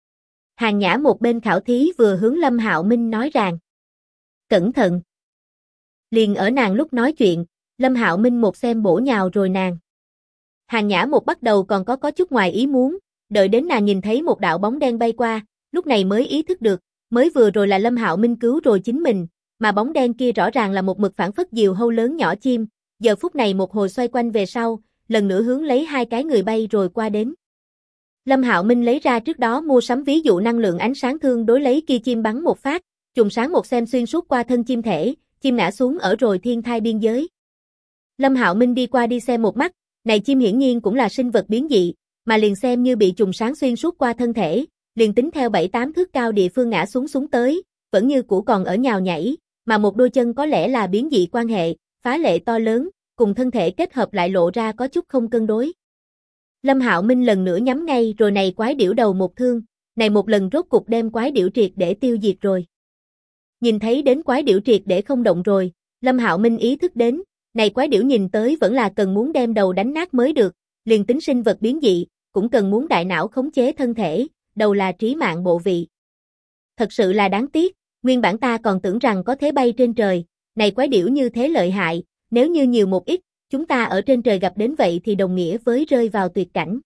Hàn Nhã một bên khảo thí vừa hướng Lâm Hạo Minh nói rằng. Cẩn thận. Liền ở nàng lúc nói chuyện, Lâm Hạo Minh một xem bổ nhào rồi nàng. Hàn Nhã một bắt đầu còn có chút ngoài ý muốn, đợi đến nàng nhìn thấy một đạo bóng đen bay qua, lúc này mới ý thức được, mới vừa rồi là Lâm Hạo Minh cứu rồi chính mình, mà bóng đen kia rõ ràng là một mực phản phất diều hâu lớn nhỏ chim, giờ phút này một hồi xoay quanh về sau, lần nữa hướng lấy 2 cái người bay rồi qua đến. Lâm Hạo Minh lấy ra trước đó mua sắm ví dụ năng lượng ánh sáng thương đối lấy kia chim bắn một phát, chùm sáng một xem xuyên suốt qua thân chim thể, chim ngã xuống ở rồi thiên thai biên giới. Lâm Hạo Minh đi qua đi xem một mắt, này chim hiển nhiên cũng là sinh vật biến dị, mà liền xem như bị trùng sáng xuyên suốt qua thân thể, liền tính theo 7-8 thước cao địa phương ngã xuống tới, vẫn như cũ còn ở nhào nhảy, mà một đôi chân có lẽ là biến dị quan hệ, phá lệ to lớn, cùng thân thể kết hợp lại lộ ra có chút không cân đối. Lâm Hạo Minh lần nữa nhắm ngay rồi này quái điểu đầu một thương, này một lần rốt cục đem quái điểu triệt để tiêu diệt rồi. Nhìn thấy đến quái điểu triệt để không động rồi, Lâm Hạo Minh ý thức đến, này quái điểu nhìn tới vẫn là cần muốn đem đầu đánh nát mới được, liền tính sinh vật biến dị, cũng cần muốn đại não khống chế thân thể, đầu là trí mạng bộ vị. Thật sự là đáng tiếc, nguyên bản ta còn tưởng rằng có thể bay trên trời, này quái điểu như thế lợi hại, nếu như nhiều một ít, chúng ta ở trên trời gặp đến vậy thì đồng nghĩa với rơi vào tuyệt cảnh.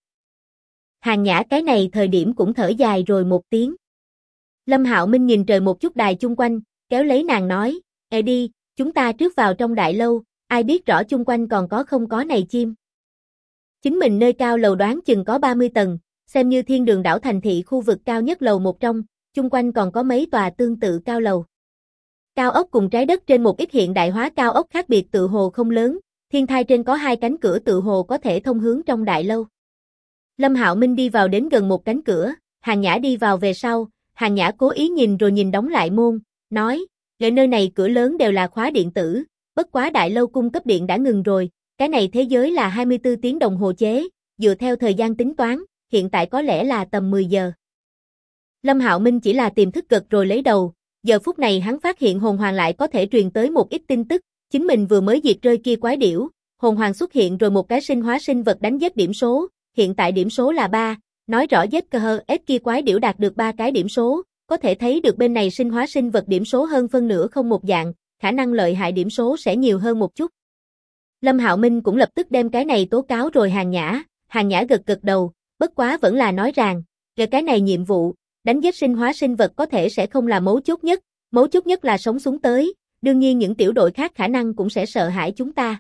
Hàn Nhã cái này thời điểm cũng thở dài rồi một tiếng. Lâm Hạo Minh nhìn trời một chút đài chung quanh, kéo lấy nàng nói, "Ê đi, chúng ta trước vào trong đại lâu, ai biết rõ chung quanh còn có không có này chim." Chính mình nơi cao lầu đoán chừng có 30 tầng, xem như thiên đường đảo thành thị khu vực cao nhất lầu một trong, chung quanh còn có mấy tòa tương tự cao lầu. Cao ốc cùng trái đất trên một ít hiện đại hóa cao ốc khác biệt tự hồ không lớn, Thiên thai trên có 2 cánh cửa tự hồ có thể thông hướng trong đại lâu. Lâm Hạo Minh đi vào đến gần một cánh cửa, Hàn Nhã đi vào về sau, Hàn Nhã cố ý nhìn rồi nhìn đóng lại môn, nói, nơi này cửa lớn đều là khóa điện tử, bất quá đại lâu cung cấp điện đã ngừng rồi, cái này thế giới là 24 tiếng đồng hồ chế, dựa theo thời gian tính toán, hiện tại có lẽ là tầm 10 giờ. Lâm Hạo Minh chỉ là tìm thức cực rồi lấy đầu, giờ phút này hắn phát hiện hồn hoàng lại có thể truyền tới một ít tin tức, chính mình vừa mới diệt rơi kia quái điểu, hồn hoàng xuất hiện rồi một cái sinh hóa sinh vật đánh giết điểm số, hiện tại điểm số là 3, nói rõ giết cơ hơ ếch kia quái điểu đạt được 3 cái điểm số, có thể thấy được bên này sinh hóa sinh vật điểm số hơn phân nửa không một dạng, khả năng lợi hại điểm số sẽ nhiều hơn một chút. Lâm Hạo Minh cũng lập tức đem cái này tố cáo rồi Hàn Nhã gật gật đầu, bất quá vẫn là nói rằng, cái này nhiệm vụ, đánh giết sinh hóa sinh vật có thể sẽ không là mấu chốt nhất là sống xuống tới, đương nhiên những tiểu đội khác khả năng cũng sẽ sợ hãi chúng ta.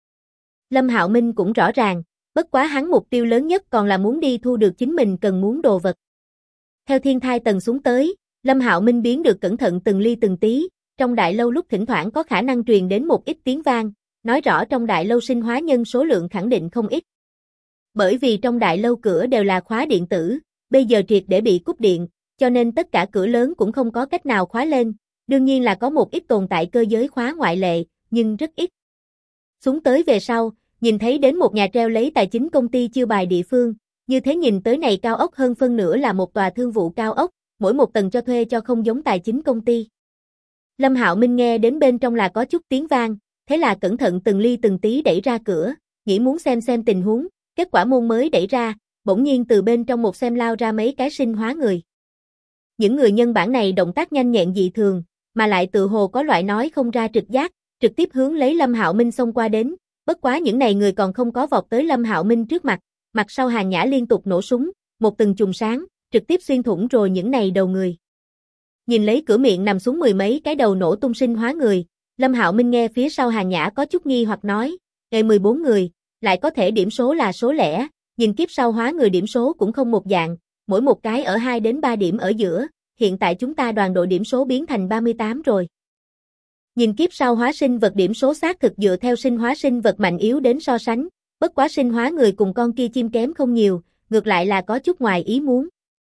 Lâm Hạo Minh cũng rõ ràng, bất quá hắn mục tiêu lớn nhất còn là muốn đi thu được chính mình cần muốn đồ vật. Theo thiên thai tầng xuống tới, Lâm Hạo Minh biến được cẩn thận từng ly từng tí, trong đại lâu lúc thỉnh thoảng có khả năng truyền đến một ít tiếng vang, nói rõ trong đại lâu sinh hóa nhân số lượng khẳng định không ít. Bởi vì trong đại lâu cửa đều là khóa điện tử, bây giờ triệt để bị cúp điện, cho nên tất cả cửa lớn cũng không có cách nào khóa lên, đương nhiên là có một ít tồn tại cơ giới khóa ngoại lệ, nhưng rất ít. Xuống tới về sau, nhìn thấy đến một nhà treo lấy tài chính công ty chiêu bài địa phương, như thế nhìn tới này cao ốc hơn phân nửa là một tòa thương vụ cao ốc, mỗi một tầng cho thuê cho không giống tài chính công ty. Lâm Hạo Minh nghe đến bên trong là có chút tiếng vang, thế là cẩn thận từng ly từng tí đẩy ra cửa, nghĩ muốn xem tình huống, kết quả môn mới đẩy ra, bỗng nhiên từ bên trong một xem lao ra mấy cái sinh hóa người. Những người nhân bản này động tác nhanh nhẹn dị thường, mà lại tự hồ có loại nói không ra trực giác, trực tiếp hướng lấy Lâm Hạo Minh xông qua đến, bất quá những này người còn không có vọt tới Lâm Hạo Minh trước mặt, mặt sau Hàn Nhã liên tục nổ súng, một từng chùm sáng, trực tiếp xuyên thủng rồi những này đầu người. Nhìn lấy cửa miệng nằm xuống 10 mấy cái đầu nổ tung sinh hóa người, Lâm Hạo Minh nghe phía sau Hàn Nhã có chút nghi hoặc nói, ngày 14 người, lại có thể điểm số là số lẻ, nhìn kiếp sau hóa người điểm số cũng không một dạng, mỗi một cái ở 2 đến 3 điểm ở giữa, hiện tại chúng ta đoàn đội điểm số biến thành 38 rồi. Nhìn kiếp sau hóa sinh vật điểm số xác thực dựa theo sinh hóa sinh vật mạnh yếu đến so sánh, bất quá sinh hóa người cùng con kia chim kém không nhiều, ngược lại là có chút ngoài ý muốn.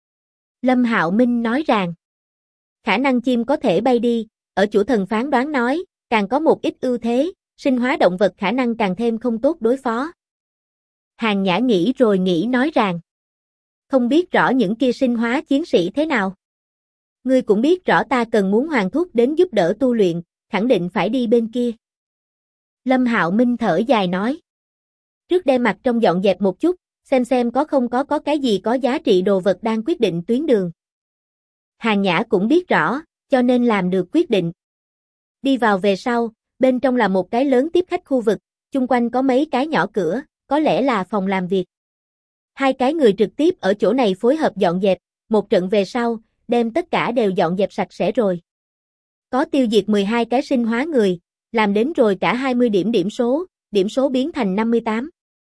Lâm Hạo Minh nói rằng, khả năng chim có thể bay đi, ở chủ thần phán đoán nói, càng có một ít ưu thế, sinh hóa động vật khả năng càng thêm không tốt đối phó. Hàn Nhã nghĩ rồi nghĩ nói rằng, không biết rõ những kia sinh hóa chiến sĩ thế nào. Ngươi cũng biết rõ ta cần muốn hoàng thúc đến giúp đỡ tu luyện, khẳng định phải đi bên kia. Lâm Hạo Minh thở dài nói, trước đem mặt trong dọn dẹp một chút, xem có không có cái gì có giá trị đồ vật đang quyết định tuyến đường. Hàn Nhã cũng biết rõ, cho nên làm được quyết định. Đi vào về sau, bên trong là một cái lớn tiếp khách khu vực, chung quanh có mấy cái nhỏ cửa, có lẽ là phòng làm việc. 2 cái người trực tiếp ở chỗ này phối hợp dọn dẹp, một trận về sau, đem tất cả đều dọn dẹp sạch sẽ rồi. Có tiêu diệt 12 cái sinh hóa người, làm đến rồi cả 20 điểm số biến thành 58.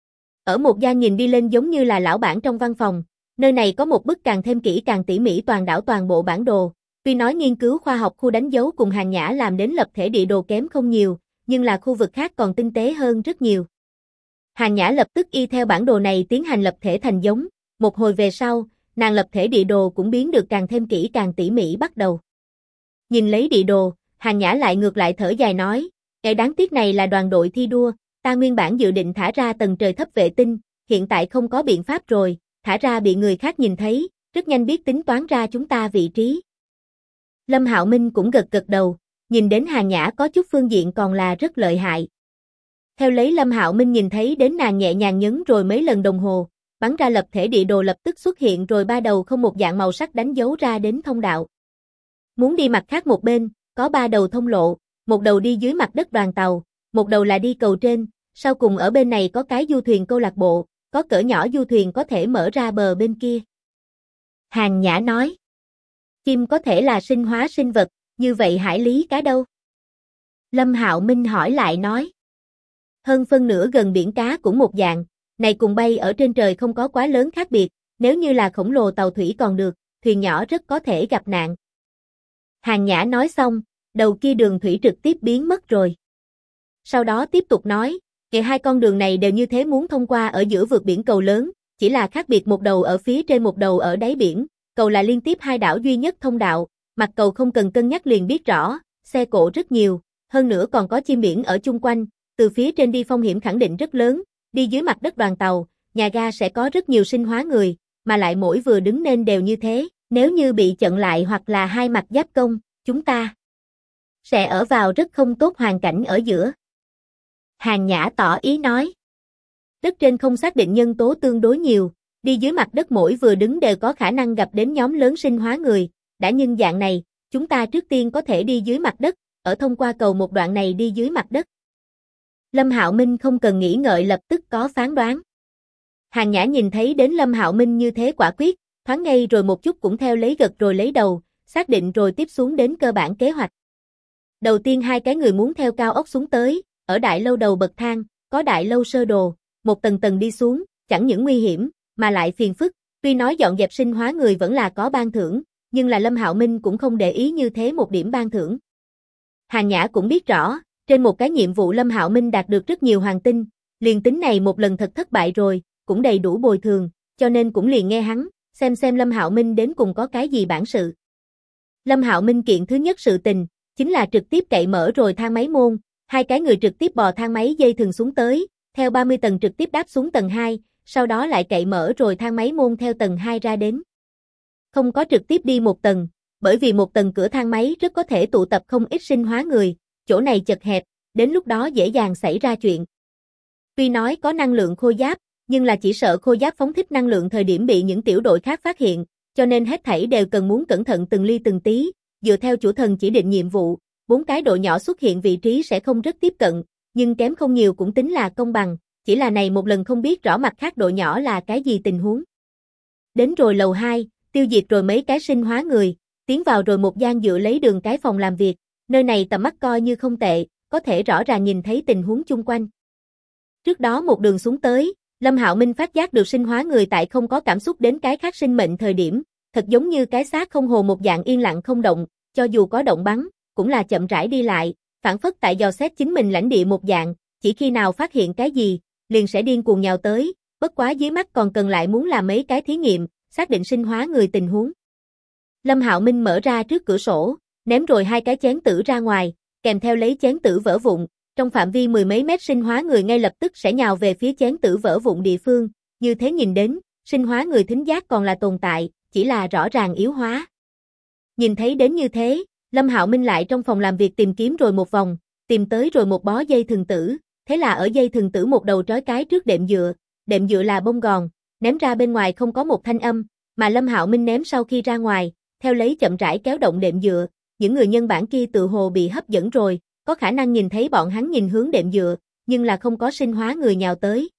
Ở một gian nhìn đi lên giống như là lão bản trong văn phòng, nơi này có một bức càng thêm kỹ càng tỉ mỉ toàn đảo toàn bộ bản đồ, tuy nói nghiên cứu khoa học khu đánh dấu cùng Hàn Nhã làm đến lập thể địa đồ kém không nhiều, nhưng là khu vực khác còn tinh tế hơn rất nhiều. Hàn Nhã lập tức y theo bản đồ này tiến hành lập thể thành giống, một hồi về sau, nàng lập thể địa đồ cũng biến được càng thêm kỹ càng tỉ mỉ bắt đầu. Nhìn lấy địa đồ, Hàn Nhã lại ngược lại thở dài nói, cái đáng tiếc này là đoàn đội thi đua, ta nguyên bản dự định thả ra tầng trời thấp vệ tinh, hiện tại không có biện pháp rồi, thả ra bị người khác nhìn thấy, rất nhanh biết tính toán ra chúng ta vị trí. Lâm Hạo Minh cũng gật gật đầu, nhìn đến Hàn Nhã có chút phương diện còn là rất lợi hại. Theo lấy Lâm Hạo Minh nhìn thấy đến nàng nhẹ nhàng nhấn rồi mấy lần đồng hồ, bắn ra lập thể địa đồ lập tức xuất hiện rồi 3 đầu không một dạng màu sắc đánh dấu ra đến thông đạo. Muốn đi mặt khác một bên, có 3 đầu thông lộ, một đầu đi dưới mặt đất đoàn tàu, một đầu là đi cầu trên, sau cùng ở bên này có cái du thuyền câu lạc bộ, có cỡ nhỏ du thuyền có thể mở ra bờ bên kia. Hàn Nhã nói, chim có thể là sinh hóa sinh vật, như vậy hải lý cá đâu? Lâm Hạo Minh hỏi lại nói, hơn phân nửa gần biển cá cũng một dạng, này cùng bay ở trên trời không có quá lớn khác biệt, nếu như là khổng lồ tàu thủy còn được, thuyền nhỏ rất có thể gặp nạn. Hàn Nhã nói xong, đầu kia đường thủy trực tiếp biến mất rồi. Sau đó tiếp tục nói, Kể hai con đường này đều như thế muốn thông qua ở giữa vượt biển cầu lớn, chỉ là khác biệt một đầu ở phía trên một đầu ở đáy biển, cầu là liên tiếp hai đảo duy nhất thông đạo, mặt cầu không cần cân nhắc liền biết rõ, xe cộ rất nhiều, hơn nữa còn có chim biển ở chung quanh, từ phía trên đi phong hiểm khẳng định rất lớn, đi dưới mặt đất đoàn tàu, nhà ga sẽ có rất nhiều sinh hóa người, mà lại mỗi vừa đứng nên đều như thế, nếu như bị chặn lại hoặc là hai mặt giáp công, chúng ta sẽ ở vào rất không tốt hoàn cảnh ở giữa. Hàn Nhã tỏ ý nói. Đất trên không xác định nhân tố tương đối nhiều, đi dưới mặt đất mỗi vừa đứng đều có khả năng gặp đến nhóm lớn sinh hóa người, đã nhưng dạng này, chúng ta trước tiên có thể đi dưới mặt đất, ở thông qua cầu một đoạn này đi dưới mặt đất. Lâm Hạo Minh không cần nghĩ ngợi lập tức có phán đoán. Hàn Nhã nhìn thấy đến Lâm Hạo Minh như thế quả quyết, thoáng ngây rồi một chút cũng theo lấy gật rồi lấy đầu, xác định rồi tiếp xuống đến cơ bản kế hoạch. Đầu tiên hai cái người muốn theo cao ốc xuống tới, ở đại lâu đầu bậc thang, có đại lâu sơ đồ, một tầng tầng đi xuống, chẳng những nguy hiểm, mà lại phiền phức, tuy nói dọn dẹp sinh hóa người vẫn là có ban thưởng, nhưng là Lâm Hạo Minh cũng không để ý như thế một điểm ban thưởng. Hàn Nhã cũng biết rõ, trên một cái nhiệm vụ Lâm Hạo Minh đạt được rất nhiều hoàng tinh, liền tính này một lần thật thất bại rồi, cũng đầy đủ bồi thường, cho nên cũng liền nghe hắn, xem Lâm Hạo Minh đến cùng có cái gì bản sự. Lâm Hạo Minh kiện thứ nhất sự tình, chính là trực tiếp cậy mở rồi thang máy môn, hai cái người trực tiếp bò thang máy dây thừng xuống tới, theo 30 tầng trực tiếp đáp xuống tầng 2, sau đó lại cậy mở rồi thang máy môn theo tầng 2 ra đến. Không có trực tiếp đi một tầng, bởi vì một tầng cửa thang máy rất có thể tụ tập không ít sinh hóa người, chỗ này chật hẹp, đến lúc đó dễ dàng xảy ra chuyện. Tuy nói có năng lượng khôi giáp, nhưng là chỉ sợ khôi giáp phóng thích năng lượng thời điểm bị những tiểu đội khác phát hiện, cho nên hết thảy đều cần muốn cẩn thận từng ly từng tí, dựa theo chủ thần chỉ định nhiệm vụ, 4 cái độ nhỏ xuất hiện vị trí sẽ không rất tiếp cận, nhưng kém không nhiều cũng tính là công bằng, chỉ là này một lần không biết rõ mặt khác độ nhỏ là cái gì tình huống. Đến rồi lầu 2, tiêu diệt rồi mấy cái sinh hóa người, tiến vào rồi một gian dựa lấy đường cái phòng làm việc, nơi này tầm mắt coi như không tệ, có thể rõ ràng nhìn thấy tình huống chung quanh. Trước đó một đường xuống tới, Lâm Hạo Minh phát giác được sinh hóa người tại không có cảm xúc đến cái khác sinh mệnh thời điểm, thật giống như cái xác không hồ một dạng yên lặng không động, cho dù có động bắn, cũng là chậm rãi đi lại, phản phất tại dò xét chính mình lãnh địa một dạng, chỉ khi nào phát hiện cái gì, liền sẽ điên cuồng nhào tới, bất quá dưới mắt còn cần lại muốn làm mấy cái thí nghiệm, xác định sinh hóa người tình huống. Lâm Hạo Minh mở ra trước cửa sổ, ném rồi hai cái chén tử ra ngoài, kèm theo lấy chén tử vỡ vụn, trong phạm vi mười mấy mét sinh hóa người ngay lập tức sẽ nhào về phía chén tử vỡ vụn địa phương, như thế nhìn đến, sinh hóa người thính giác còn là tồn tại, chỉ là rõ ràng yếu hóa. Nhìn thấy đến như thế, Lâm Hạo Minh lại trong phòng làm việc tìm kiếm rồi một vòng, tìm tới rồi một bó dây thừng tử, thế là ở dây thừng tử một đầu trói cái trước đệm dựa là bông gòn, ném ra bên ngoài không có một thanh âm, mà Lâm Hạo Minh ném sau khi ra ngoài, theo lấy chậm rãi kéo động đệm dựa, những người nhân bản kia tự hồ bị hấp dẫn rồi, có khả năng nhìn thấy bọn hắn nhìn hướng đệm dựa, nhưng là không có sinh hóa người nhào tới.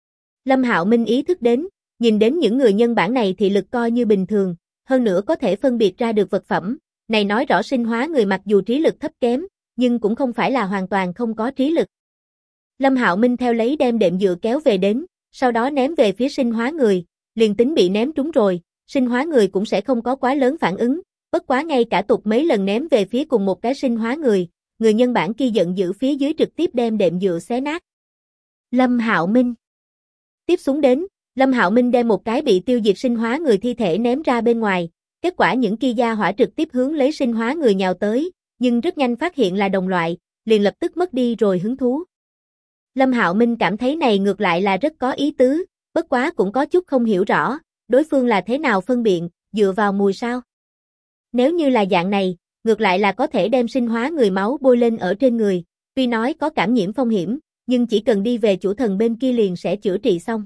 Lâm Hạo Minh ý thức đến, nhìn đến những người nhân bản này thì lực coi như bình thường, hơn nữa có thể phân biệt ra được vật phẩm, này nói rõ sinh hóa người mặc dù trí lực thấp kém, nhưng cũng không phải là hoàn toàn không có trí lực. Lâm Hạo Minh theo lấy đem đệm dựa kéo về đến, sau đó ném về phía sinh hóa người, liền tính bị ném trúng rồi, sinh hóa người cũng sẽ không có quá lớn phản ứng, bất quá ngay cả tục mấy lần ném về phía cùng một cái sinh hóa người nhân bản kia giận dữ phía dưới trực tiếp đem đệm dựa xé nát. Lâm Hạo Minh tiếp xuống đến, Lâm Hạo Minh đem một cái bị tiêu diệt sinh hóa người thi thể ném ra bên ngoài, kết quả những kia gia hỏa trực tiếp hướng lấy sinh hóa người nhào tới, nhưng rất nhanh phát hiện là đồng loại, liền lập tức mất đi rồi hứng thú. Lâm Hạo Minh cảm thấy này ngược lại là rất có ý tứ, bất quá cũng có chút không hiểu rõ, đối phương là thế nào phân biện, dựa vào mùi sao? Nếu như là dạng này, ngược lại là có thể đem sinh hóa người máu bôi lên ở trên người, tuy nói có cảm nhiễm phong hiểm, nhưng chỉ cần đi về chủ thần bên kia liền sẽ chữa trị xong.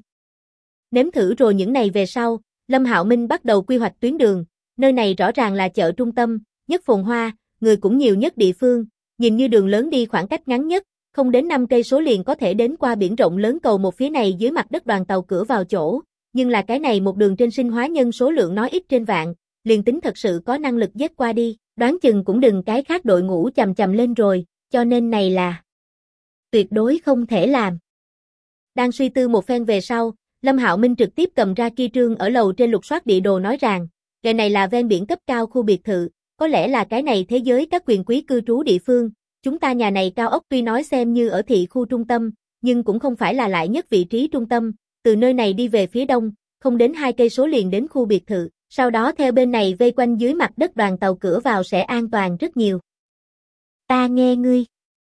Nếm thử rồi những này về sau, Lâm Hạo Minh bắt đầu quy hoạch tuyến đường, nơi này rõ ràng là chợ trung tâm, nhất phồn hoa, người cũng nhiều nhất địa phương, nhìn như đường lớn đi khoảng cách ngắn nhất, không đến 5 cây số liền có thể đến qua biển rộng lớn cầu một phía này dưới mặt đất đoàn tàu cửa vào chỗ, nhưng là cái này một đường trên sinh hóa nhân số lượng nói ít trên vạn, liền tính thật sự có năng lực dết qua đi, đoán chừng cũng đừng cái khác đội ngũ chầm chầm lên rồi, cho nên này là tuyệt đối không thể làm. Đang suy tư một phen về sau, Lâm Hạo Minh trực tiếp cầm ra kia trương ở lầu trên lục soát địa đồ nói rằng, cái này là ven biển cấp cao khu biệt thự, có lẽ là cái này thế giới các quyền quý cư trú địa phương, chúng ta nhà này cao ốc tuy nói xem như ở thị khu trung tâm, nhưng cũng không phải là lại nhất vị trí trung tâm, từ nơi này đi về phía đông, không đến 2 cây số liền đến khu biệt thự, sau đó theo bên này vây quanh dưới mặt đất đoàn tàu cửa vào sẽ an toàn rất nhiều. Ta nghe ngươi.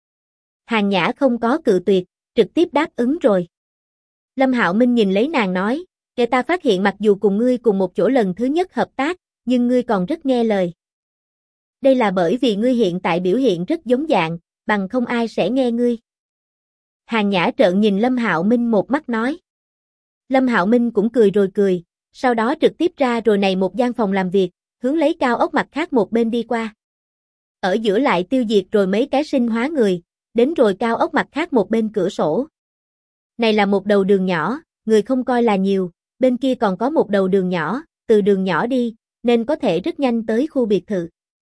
Hàn Nhã không có cự tuyệt, trực tiếp đáp ứng rồi. Lâm Hạo Minh nhìn lấy nàng nói, kể ta phát hiện mặc dù cùng ngươi cùng một chỗ lần thứ nhất hợp tác, nhưng ngươi còn rất nghe lời. Đây là bởi vì ngươi hiện tại biểu hiện rất giống dạng, bằng không ai sẽ nghe ngươi. Hàn Nhã trợn nhìn Lâm Hạo Minh một mắt nói. Lâm Hạo Minh cũng cười rồi cười, sau đó trực tiếp ra rồi này một gian phòng làm việc, hướng lấy cao ốc mặt khác một bên đi qua. Ở giữa lại tiêu diệt rồi mấy cái sinh hóa người, đến rồi cao ốc mặt khác một bên cửa sổ. Này là một đầu đường nhỏ, người không coi là nhiều, bên kia còn có một đầu đường nhỏ, từ đường nhỏ đi, nên có thể rất nhanh tới khu biệt thự.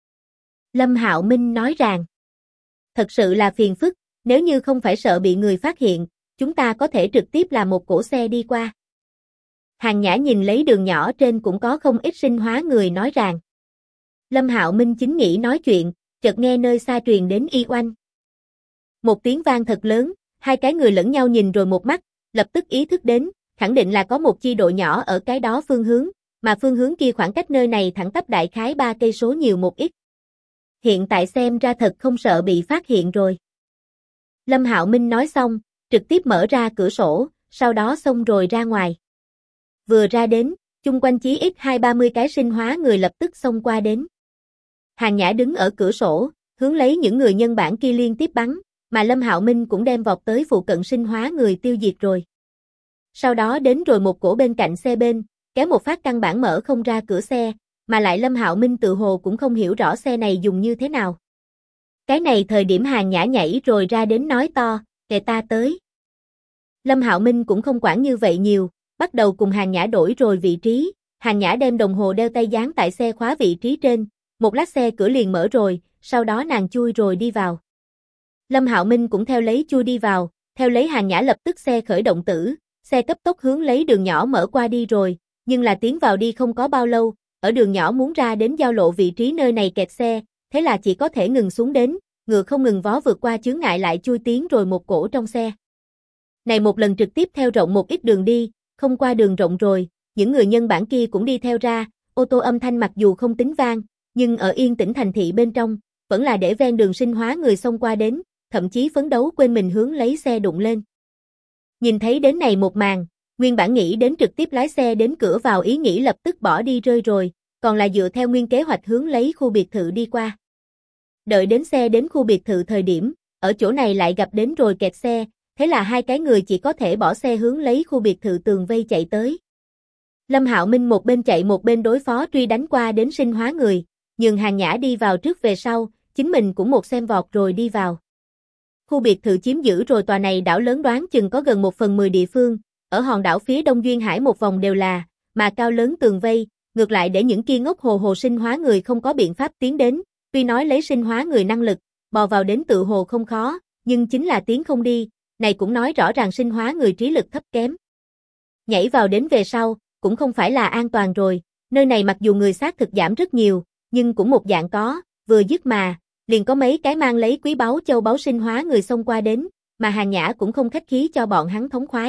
Lâm Hạo Minh nói rằng, thật sự là phiền phức, nếu như không phải sợ bị người phát hiện, chúng ta có thể trực tiếp là một cỗ xe đi qua. Hàn Nhã nhìn lấy đường nhỏ trên cũng có không ít sinh hóa người nói rằng. Lâm Hạo Minh chính nghĩ nói chuyện, chợt nghe nơi xa truyền đến y oanh. Một tiếng vang thật lớn, hai cái người lẫn nhau nhìn rồi một mắt, lập tức ý thức đến, khẳng định là có một chi đội nhỏ ở cái đó phương hướng, mà phương hướng kia khoảng cách nơi này thẳng tắp đại khái 3 cây số nhiều một ít. Hiện tại xem ra thật không sợ bị phát hiện rồi. Lâm Hạo Minh nói xong, trực tiếp mở ra cửa sổ, sau đó xông rồi ra ngoài. Vừa ra đến, chung quanh chí ít 20-30 cái sinh hóa người lập tức xông qua đến. Hàn Nhã đứng ở cửa sổ, hướng lấy những người nhân bản kia liên tiếp bắn, mà Lâm Hạo Minh cũng đem vọt tới phụ cận sinh hóa người tiêu diệt rồi. Sau đó đến rồi một cổ bên cạnh xe bên, kéo một phát căn bản mở không ra cửa xe, mà lại Lâm Hạo Minh tự hồ cũng không hiểu rõ xe này dùng như thế nào. Cái này thời điểm Hàn Nhã nhảy rồi ra đến nói to, kệ ta tới. Lâm Hạo Minh cũng không quản như vậy nhiều, bắt đầu cùng Hàn Nhã đổi rồi vị trí, Hàn Nhã đem đồng hồ đeo tay dán tại xe khóa vị trí trên, một lát xe cửa liền mở rồi, sau đó nàng chui rồi đi vào. Lâm Hạo Minh cũng theo lấy chui đi vào, theo lấy Hàn Nhã lập tức xe khởi động tử, xe cấp tốc hướng lấy đường nhỏ mở qua đi rồi, nhưng là tiến vào đi không có bao lâu, ở đường nhỏ muốn ra đến giao lộ vị trí nơi này kẹt xe, thế là chỉ có thể ngừng xuống đến, ngựa không ngừng vó vượt qua chướng ngại lại chui tiến rồi một cổ trong xe. Này một lần trực tiếp theo rộng một ít đường đi, không qua đường rộng rồi, những người nhân bản kia cũng đi theo ra, ô tô âm thanh mặc dù không tính vang, nhưng ở yên tĩnh thành thị bên trong, vẫn là để ven đường sinh hóa người xông qua đến, thậm chí phấn đấu quên mình hướng lấy xe đụng lên. Nhìn thấy đến này một màn, nguyên bản nghĩ đến trực tiếp lái xe đến cửa vào ý nghĩ lập tức bỏ đi rơi rồi, còn là dựa theo nguyên kế hoạch hướng lấy khu biệt thự đi qua. Đợi đến xe đến khu biệt thự thời điểm, ở chỗ này lại gặp đến rồi kẹt xe, thế là hai cái người chỉ có thể bỏ xe hướng lấy khu biệt thự tường vây chạy tới. Lâm Hạo Minh một bên chạy một bên đối phó truy đánh qua đến sinh hóa người, nhường Hàn Nhã đi vào trước về sau, chính mình cũng một xem vọt rồi đi vào. Khu biệt thự chiếm giữ rồi tòa này đảo lớn đoán chừng có gần 1/10 địa phương, ở hòn đảo phía đông duyên hải một vòng đều là, mà cao lớn tường vây, ngược lại để những kia ngốc hồ hồ sinh hóa người không có biện pháp tiến đến, tuy nói lấy sinh hóa người năng lực, bò vào đến tự hồ không khó, nhưng chính là tiến không đi, này cũng nói rõ ràng sinh hóa người trí lực thấp kém. Nhảy vào đến về sau, cũng không phải là an toàn rồi, nơi này mặc dù người xác thực giảm rất nhiều, nhưng cũng một dạng có, vừa dứt mà, liền có mấy cái mang lấy quý báu châu báu sinh hóa người xông qua đến, mà Hàn Nhã cũng không khách khí cho bọn hắn thống khoái.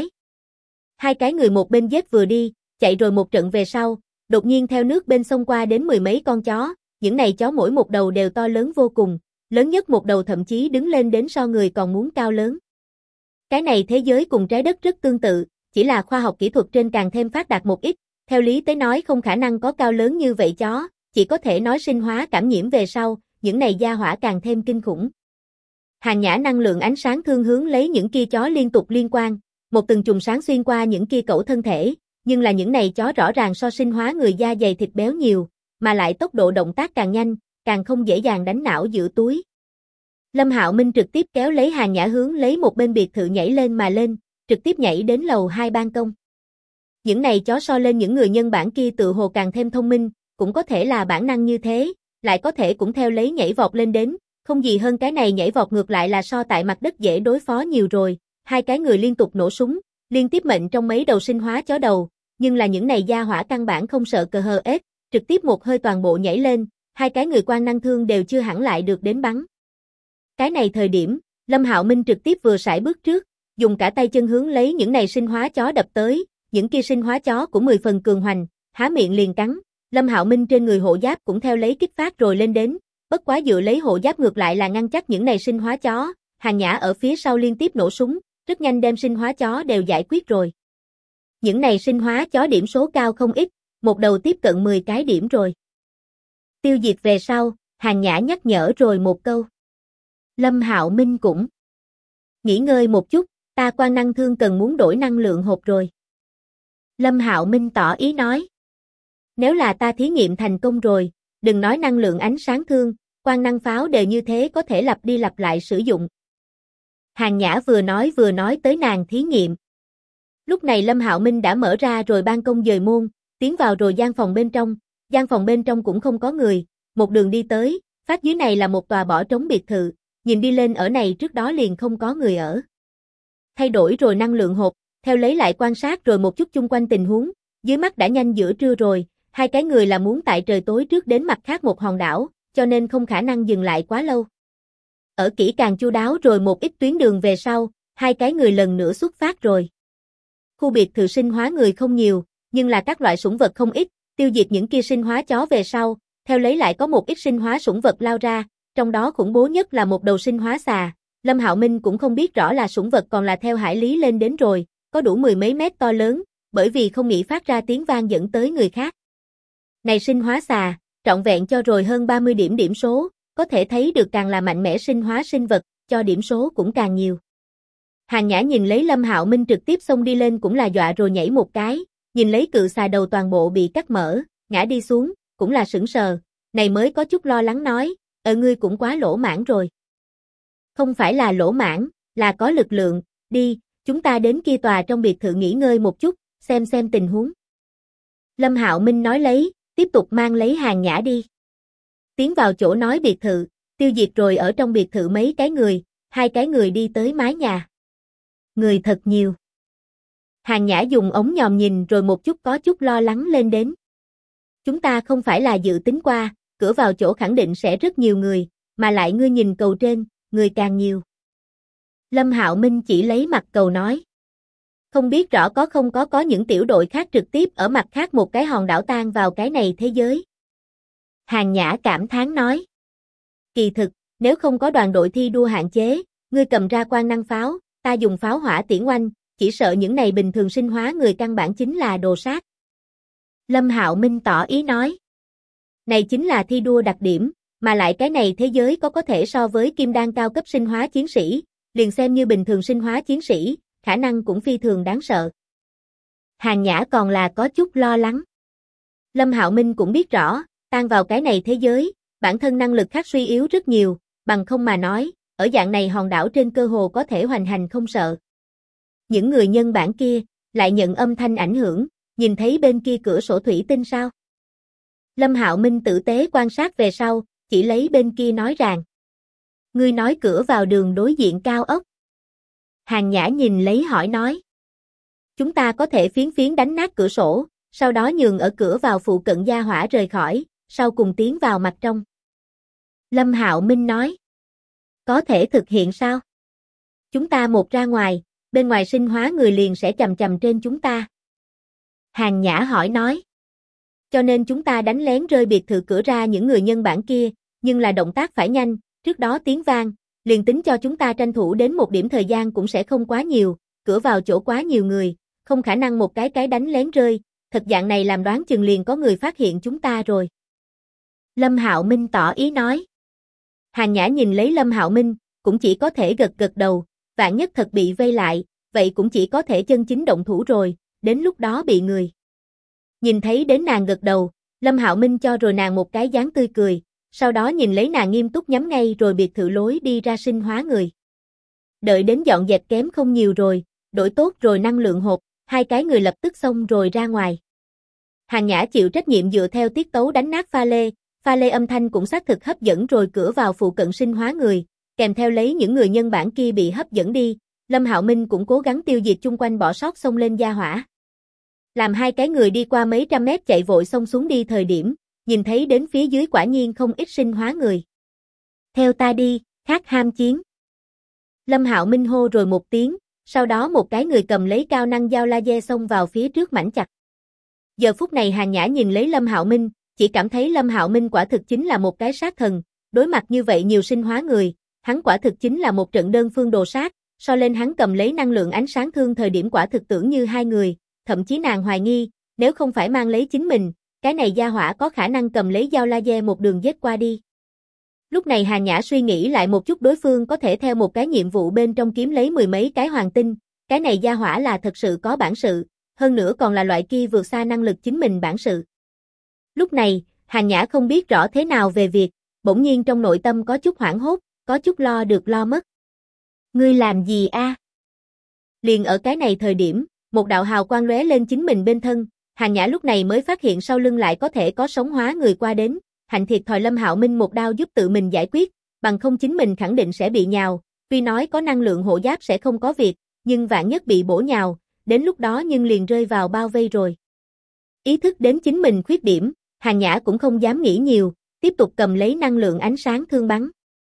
Hai cái người một bên giết vừa đi, chạy rồi một trận về sau, đột nhiên theo nước bên xông qua đến 10 mấy con chó, những này chó mỗi một đầu đều to lớn vô cùng, lớn nhất một đầu thậm chí đứng lên đến so người còn muốn cao lớn. Cái này thế giới cùng trái đất rất tương tự, chỉ là khoa học kỹ thuật trên càng thêm phát đạt một ít, theo lý tới nói không khả năng có cao lớn như vậy chó, chỉ có thể nói sinh hóa cảm nhiễm về sau, những này gia hỏa càng thêm kinh khủng. Hàn Nhã năng lượng ánh sáng thương hướng lấy những kia chó liên tục liên quan, một từng chùm sáng xuyên qua những kia cẩu thân thể, nhưng là những này chó rõ ràng so sinh hóa người da dày thịt béo nhiều, mà lại tốc độ động tác càng nhanh, càng không dễ dàng đánh não giữa túi. Lâm Hạo Minh trực tiếp kéo lấy Hàn Nhã hướng lấy một bên biệt thự nhảy lên mà lên, trực tiếp nhảy đến lầu 2 ban công. Những này chó so lên những người nhân bản kia tự hồ càng thêm thông minh, cũng có thể là bản năng như thế, lại có thể cũng theo lấy nhảy vọt lên đến, không gì hơn cái này nhảy vọt ngược lại là so tại mặt đất dễ đối phó nhiều rồi, hai cái người liên tục nổ súng, liên tiếp mệnh trong mấy đầu sinh hóa chó đầu, nhưng là những này gia hỏa căn bản không sợ cờ hờ ết, trực tiếp một hơi toàn bộ nhảy lên, hai cái người quan năng thương đều chưa hẳn lại được đến bắn. Cái này thời điểm, Lâm Hạo Minh trực tiếp vừa sải bước trước, dùng cả tay chân hướng lấy những này sinh hóa chó đập tới, những kia sinh hóa chó cũng 10 phần cường hoành, há miệng liền cắn, Lâm Hạo Minh trên người hộ giáp cũng theo lấy kích phát rồi lên đến, bất quá dựa lấy hộ giáp ngược lại là ngăn chắc những này sinh hóa chó, Hàn Nhã ở phía sau liên tiếp nổ súng, rất nhanh đem sinh hóa chó đều giải quyết rồi. Những này sinh hóa chó điểm số cao không ít, một đầu tiếp cận 10 cái điểm rồi. Tiêu diệt về sau, Hàn Nhã nhắc nhở rồi một câu. Lâm Hạo Minh cũng nghỉ ngơi một chút, ta quan năng thương cần muốn đổi năng lượng hộp rồi. Lâm Hạo Minh tỏ ý nói. Nếu là ta thí nghiệm thành công rồi, đừng nói năng lượng ánh sáng thương, quan năng pháo đều như thế có thể lặp đi lặp lại sử dụng. Hàn Nhã vừa nói tới nàng thí nghiệm. Lúc này Lâm Hạo Minh đã mở ra rồi ban công dời môn, tiến vào rồi gian phòng bên trong cũng không có người, một đường đi tới, phát dưới này là một tòa bỏ trống biệt thự, nhìn đi lên ở này trước đó liền không có người ở. Thay đổi rồi năng lượng hộp, theo lấy lại quan sát rồi một chút chung quanh tình huống, dưới mắt đã nhanh giữa trưa rồi, hai cái người là muốn tại trời tối trước đến mặt khác một hòn đảo, cho nên không khả năng dừng lại quá lâu. Ở kỹ càng chu đáo rồi một ít tuyến đường về sau, hai cái người lần nữa xuất phát rồi. Khu biệt thự sinh hóa người không nhiều, nhưng là các loại sủng vật không ít, tiêu diệt những kia sinh hóa chó về sau, theo lấy lại có một ít sinh hóa sủng vật lao ra, trong đó khủng bố nhất là một đầu sinh hóa xà. Lâm Hạo Minh cũng không biết rõ là sủng vật còn là theo hải lý lên đến rồi, có đủ 10 mấy mét to lớn, bởi vì không nghĩ phát ra tiếng vang dẫn tới người khác. Này sinh hóa xà, trọn vẹn cho rồi hơn 30 điểm số, có thể thấy được càng là mạnh mẽ sinh hóa sinh vật, cho điểm số cũng càng nhiều. Hàn Nhã nhìn lấy Lâm Hạo Minh trực tiếp xông đi lên cũng là dọa rồi nhảy một cái, nhìn lấy cự xà đầu toàn bộ bị cắt mở, ngã đi xuống, cũng là sững sờ, này mới có chút lo lắng nói, ngươi cũng quá lỗ mãn rồi. Không phải là lỗ mãn, là có lực lượng, đi, chúng ta đến kia tòa trong biệt thự nghỉ ngơi một chút, xem tình huống. Lâm Hạo Minh nói lấy, tiếp tục mang lấy Hàn Nhã đi. Tiến vào chỗ nói biệt thự, tiêu diệt rồi ở trong biệt thự mấy cái người, hai cái người đi tới mái nhà. Người thật nhiều. Hàn Nhã dùng ống nhòm nhìn rồi một chút có chút lo lắng lên đến. Chúng ta không phải là dự tính qua, cửa vào chỗ khẳng định sẽ rất nhiều người, mà lại ngươi nhìn cầu trên, người càng nhiều. Lâm Hạo Minh chỉ lấy mặt cầu nói. Không biết rõ có những tiểu đội khác trực tiếp ở mặt khác một cái hòn đảo tan vào cái này thế giới. Hàn Nhã cảm thán nói. Kỳ thực, nếu không có đoàn đội thi đua hạn chế, ngươi cầm ra quan năng pháo, ta dùng pháo hỏa tiễn oanh, chỉ sợ những này bình thường sinh hóa người căn bản chính là đồ sát. Lâm Hạo Minh tỏ ý nói. Này chính là thi đua đặc điểm, mà lại cái này thế giới có thể so với kim đan cao cấp sinh hóa chiến sĩ, liền xem như bình thường sinh hóa chiến sĩ, khả năng cũng phi thường đáng sợ. Hàn Nhã còn là có chút lo lắng. Lâm Hạo Minh cũng biết rõ, tan vào cái này thế giới, bản thân năng lực khác suy yếu rất nhiều, bằng không mà nói, ở dạng này hòn đảo trên cơ hồ có thể hoành hành không sợ. Những người nhân bản kia, lại nhận âm thanh ảnh hưởng, nhìn thấy bên kia cửa sổ thủy tinh sao? Lâm Hạo Minh tử tế quan sát về sau, chỉ lấy bên kia nói rằng. Ngươi nói cửa vào đường đối diện cao ốc. Hàn Nhã nhìn lấy hỏi nói. Chúng ta có thể phiến đánh nát cửa sổ, sau đó nhường ở cửa vào phụ cận gia hỏa rời khỏi, sau cùng tiến vào mặt trong. Lâm Hạo Minh nói. Có thể thực hiện sao? Chúng ta một ra ngoài, bên ngoài sinh hóa người liền sẽ chầm trên chúng ta. Hàn Nhã hỏi nói. Cho nên chúng ta đánh lén rơi biệt thự cửa ra những người nhân bản kia, nhưng là động tác phải nhanh, trước đó tiếng vang, liền tính cho chúng ta tranh thủ đến một điểm thời gian cũng sẽ không quá nhiều, cửa vào chỗ quá nhiều người, không khả năng một cái đánh lén rơi, thật dạng này làm đoán chừng liền có người phát hiện chúng ta rồi. Lâm Hạo Minh tỏ ý nói. Hàn Nhã nhìn lấy Lâm Hạo Minh, cũng chỉ có thể gật đầu, vạn nhất thật bị vây lại, vậy cũng chỉ có thể chân chính động thủ rồi, đến lúc đó bị người. Nhìn thấy đến nàng gật đầu, Lâm Hạo Minh cho rồi nàng một cái dáng tươi cười, sau đó nhìn lấy nàng nghiêm túc nhắm ngay rồi biệt thự lối đi ra sinh hóa người. Đợi đến dọn dẹp kém không nhiều rồi, đổi tốt rồi năng lượng hộp, hai cái người lập tức xông rồi ra ngoài. Hàn Nhã chịu trách nhiệm dựa theo tiết tấu đánh nát pha lê âm thanh cũng xác thực hấp dẫn rồi cửa vào phụ cận sinh hóa người, kèm theo lấy những người nhân bản kia bị hấp dẫn đi, Lâm Hạo Minh cũng cố gắng tiêu diệt chung quanh bỏ sót xông lên gia hỏa. Làm hai cái người đi qua mấy trăm mét chạy vội xông xuống đi thời điểm, nhìn thấy đến phía dưới quả nhiên không ít sinh hóa người. Theo ta đi, khát ham chiến. Lâm Hạo Minh hô rồi một tiếng, sau đó một cái người cầm lấy cao năng dao laser xông vào phía trước mảnh chặt. Giờ phút này Hàn Nhã nhìn lấy Lâm Hạo Minh, chỉ cảm thấy Lâm Hạo Minh quả thực chính là một cái sát thần, đối mặt như vậy nhiều sinh hóa người, hắn quả thực chính là một trận đơn phương đồ sát, so lên hắn cầm lấy năng lượng ánh sáng thương thời điểm quả thực tưởng như hai người, thậm chí nàng hoài nghi, nếu không phải mang lấy chính mình, cái này gia hỏa có khả năng cầm lấy dao laser một đường giết qua đi. Lúc này Hàn Nhã suy nghĩ lại một chút đối phương có thể theo một cái nhiệm vụ bên trong kiếm lấy mười mấy cái hoàng tinh, cái này gia hỏa là thật sự có bản sự, hơn nữa còn là loại kia vượt xa năng lực chính mình bản sự. Lúc này, Hàn Nhã không biết rõ thế nào về việc, bỗng nhiên trong nội tâm có chút hoảng hốt, có chút lo được lo mất. Ngươi làm gì a? Liền ở cái này thời điểm, một đạo hào quang lóe lên chính mình bên thân, Hàn Nhã lúc này mới phát hiện sau lưng lại có thể có sống hóa người qua đến, hạnh thiệt thòi Lâm Hạo Minh một đao giúp tự mình giải quyết, bằng không chính mình khẳng định sẽ bị nhào, tuy nói có năng lượng hộ giáp sẽ không có việc, nhưng vạn nhất bị bổ nhào, đến lúc đó nhưng liền rơi vào bao vây rồi. Ý thức đến chính mình khuyết điểm, Hàn Nhã cũng không dám nghĩ nhiều, tiếp tục cầm lấy năng lượng ánh sáng thương bắn.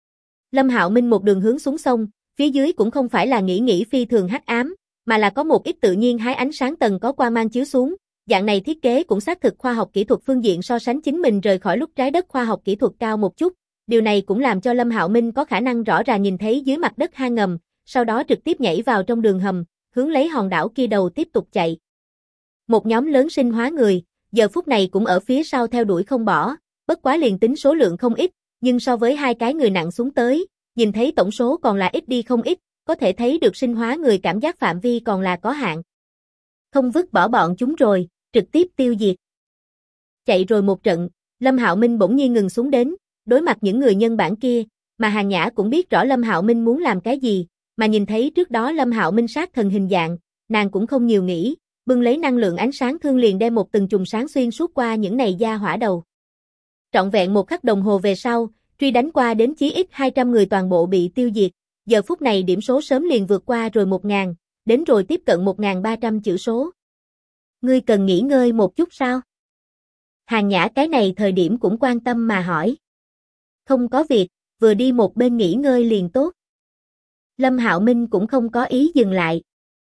Lâm Hạo Minh một đường hướng xuống sông, phía dưới cũng không phải là nghĩ phi thường hắc ám, mà là có một ít tự nhiên hái ánh sáng tầng có qua mang chiếu xuống, dạng này thiết kế cũng xác thực khoa học kỹ thuật phương diện so sánh chính mình rời khỏi lúc trái đất khoa học kỹ thuật cao một chút, điều này cũng làm cho Lâm Hạo Minh có khả năng rõ ràng nhìn thấy dưới mặt đất hang ngầm, sau đó trực tiếp nhảy vào trong đường hầm, hướng lấy hòn đảo kia đầu tiếp tục chạy. Một nhóm lớn sinh hóa người, giờ phút này cũng ở phía sau theo đuổi không bỏ, bất quá liền tính số lượng không ít, nhưng so với hai cái người nặng xuống tới, nhìn thấy tổng số còn là ít đi không ít, có thể thấy được sinh hóa người cảm giác phạm vi còn là có hạn. Không vứt bỏ bọn chúng rồi, trực tiếp tiêu diệt. Chạy rồi một trận, Lâm Hạo Minh bỗng nhiên ngừng xuống đến, đối mặt những người nhân bản kia, mà Hàn Nhã cũng biết rõ Lâm Hạo Minh muốn làm cái gì, mà nhìn thấy trước đó Lâm Hạo Minh sát thần hình dạng, nàng cũng không nhiều nghĩ, bưng lấy năng lượng ánh sáng thương liền đem một từng chùm sáng xuyên suốt qua những này gia hỏa đầu. Trọn vẹn một khắc đồng hồ về sau, truy đánh qua đến chí ít 200 người toàn bộ bị tiêu diệt, giờ phút này điểm số sớm liền vượt qua rồi 1000, đến rồi tiếp cận 1300 chữ số. Ngươi cần nghỉ ngơi một chút sao? Hàn Nhã cái này thời điểm cũng quan tâm mà hỏi. Không có việc, vừa đi một bên nghỉ ngơi liền tốt. Lâm Hạo Minh cũng không có ý dừng lại.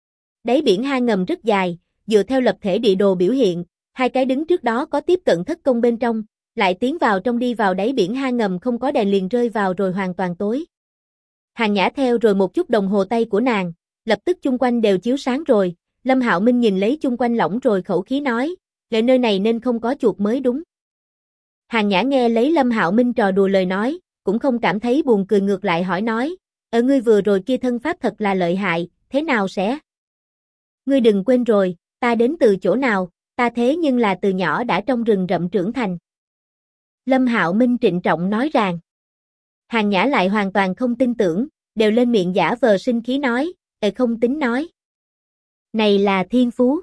Đáy biển hang ngầm rất dài, dựa theo lập thể địa đồ biểu hiện, hai cái đứng trước đó có tiếp cận thất công bên trong, lại tiến vào trong đi vào đáy biển hang ngầm không có đèn liền rơi vào rồi hoàn toàn tối. Hàn Nhã theo rồi một chút đồng hồ tay của nàng, lập tức chung quanh đều chiếu sáng rồi, Lâm Hạo Minh nhìn lấy chung quanh lỏng rồi khẩu khí nói, lệ nơi này nên không có chuột mới đúng. Hàn Nhã nghe lấy Lâm Hạo Minh trò đùa lời nói, cũng không cảm thấy buồn cười ngược lại hỏi nói, ngươi vừa rồi kia thân pháp thật là lợi hại, thế nào sẽ? Ngươi đừng quên rồi, ta đến từ chỗ nào, ta thế nhưng là từ nhỏ đã trong rừng rậm trưởng thành. Lâm Hạo Minh trịnh trọng nói rằng. Hàn Nhã lại hoàn toàn không tin tưởng, đều lên miệng giả vờ sinh khí nói, không tính nói. Này là thiên phú.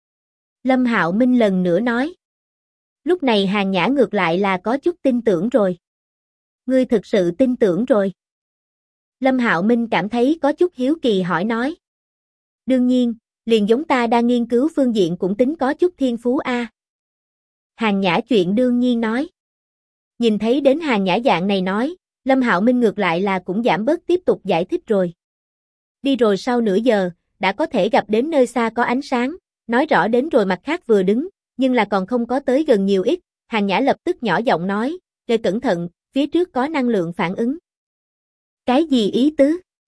Lâm Hạo Minh lần nữa nói. Lúc này Hàn Nhã ngược lại là có chút tin tưởng rồi. Ngươi thực sự tin tưởng rồi. Lâm Hạo Minh cảm thấy có chút hiếu kỳ hỏi nói. Đương nhiên, liền giống ta đang nghiên cứu phương diện cũng tính có chút thiên phú a. Hàn Nhã chuyện đương nhiên nói. Nhìn thấy đến Hàn Nhã dạng này nói, Lâm Hạo Minh ngược lại là cũng giảm bớt tiếp tục giải thích rồi. Đi rồi sau nửa giờ, đã có thể gặp đến nơi xa có ánh sáng, nói rõ đến rồi mặt khác vừa đứng, nhưng là còn không có tới gần nhiều ít, Hàn Nhã lập tức nhỏ giọng nói, "Ngươi cẩn thận, phía trước có năng lượng phản ứng." Cái gì ý tứ?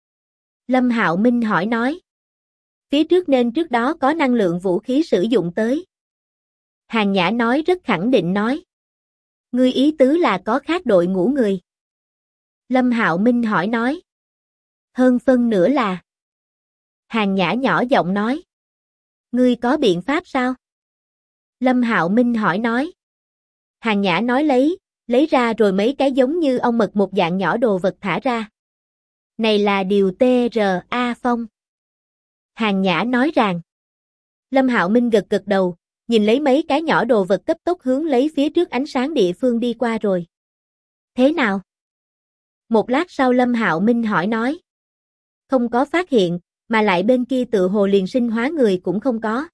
Lâm Hạo Minh hỏi nói. Phía trước nên trước đó có năng lượng vũ khí sử dụng tới. Hàn Nhã nói rất khẳng định nói. Ngươi ý tứ là có khác đội ngũ người. Lâm Hạo Minh hỏi nói. Hơn phân nửa là. Hàn Nhã nhỏ giọng nói. Ngươi có biện pháp sao? Lâm Hạo Minh hỏi nói. Hàn Nhã nói lấy ra rồi mấy cái giống như ong mật một dạng nhỏ đồ vật thả ra. Này là điều TRA Phong. Hàn Nhã nói rằng. Lâm Hạo Minh gật gật đầu, nhìn lấy mấy cái nhỏ đồ vật cấp tốc hướng lấy phía trước ánh sáng địa phương đi qua rồi. Thế nào? Một lát sau Lâm Hạo Minh hỏi nói. Không có phát hiện, mà lại bên kia tự hồ liền sinh hóa người cũng không có.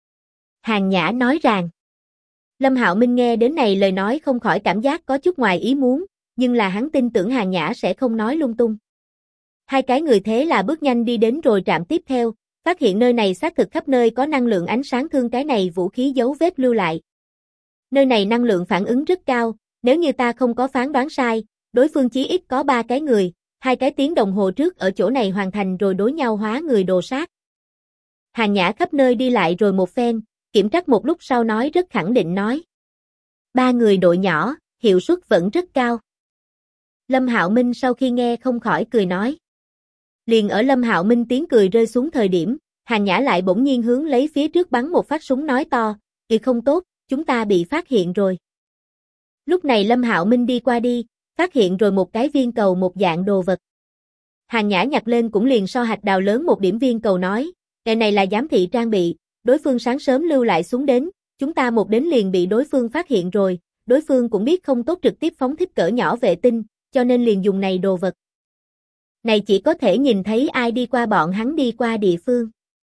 Hàn Nhã nói rằng. Lâm Hạo Minh nghe đến này lời nói không khỏi cảm giác có chút ngoài ý muốn, nhưng là hắn tin tưởng Hàn Nhã sẽ không nói lung tung. Hai cái người thế là bước nhanh đi đến rồi trạm tiếp theo, phát hiện nơi này xác thực khắp nơi có năng lượng ánh sáng thương cái này vũ khí dấu vết lưu lại. Nơi này năng lượng phản ứng rất cao, nếu như ta không có phán đoán sai, đối phương chí ít có 3 cái người, 2 cái tiếng đồng hồ trước ở chỗ này hoàn thành rồi đối nhau hóa người đồ sát. Hàn Nhã khắp nơi đi lại rồi một phen, kiểm tra một lúc sau nói rất khẳng định nói. 3 người đội nhỏ, hiệu suất vẫn rất cao. Lâm Hạo Minh sau khi nghe không khỏi cười nói. Liền ở Lâm Hạo Minh tiếng cười rơi xuống thời điểm, Hàn Nhã lại bỗng nhiên hướng lấy phía trước bắn một phát súng nói to, không tốt, chúng ta bị phát hiện rồi. Lúc này Lâm Hạo Minh đi qua đi, phát hiện rồi một cái viên cầu một dạng đồ vật. Hàn Nhã nhặt lên cũng liền so hạch đào lớn một điểm viên cầu nói, cái này là giám thị trang bị, đối phương sáng sớm lưu lại xuống đến, chúng ta một đến liền bị đối phương phát hiện rồi, đối phương cũng biết không tốt trực tiếp phóng thích cỡ nhỏ vệ tinh, cho nên liền dùng này đồ vật. Này chỉ có thể nhìn thấy ai đi qua bọn hắn đi qua địa phương.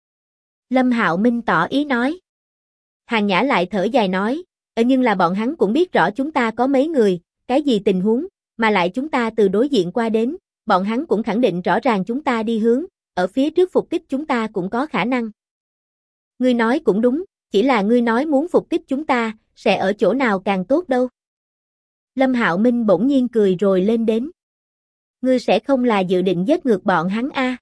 Lâm Hạo Minh tỏ ý nói. Hàn Nhã lại thở dài nói, nhưng là bọn hắn cũng biết rõ chúng ta có mấy người, cái gì tình huống, mà lại chúng ta từ đối diện qua đến, bọn hắn cũng khẳng định rõ ràng chúng ta đi hướng, ở phía trước phục kích chúng ta cũng có khả năng. Ngươi nói cũng đúng, chỉ là ngươi nói muốn phục kích chúng ta, sẽ ở chỗ nào càng tốt đâu. Lâm Hạo Minh bỗng nhiên cười rồi lên đến. Ngươi sẽ không là dự định giết ngược bọn hắn a?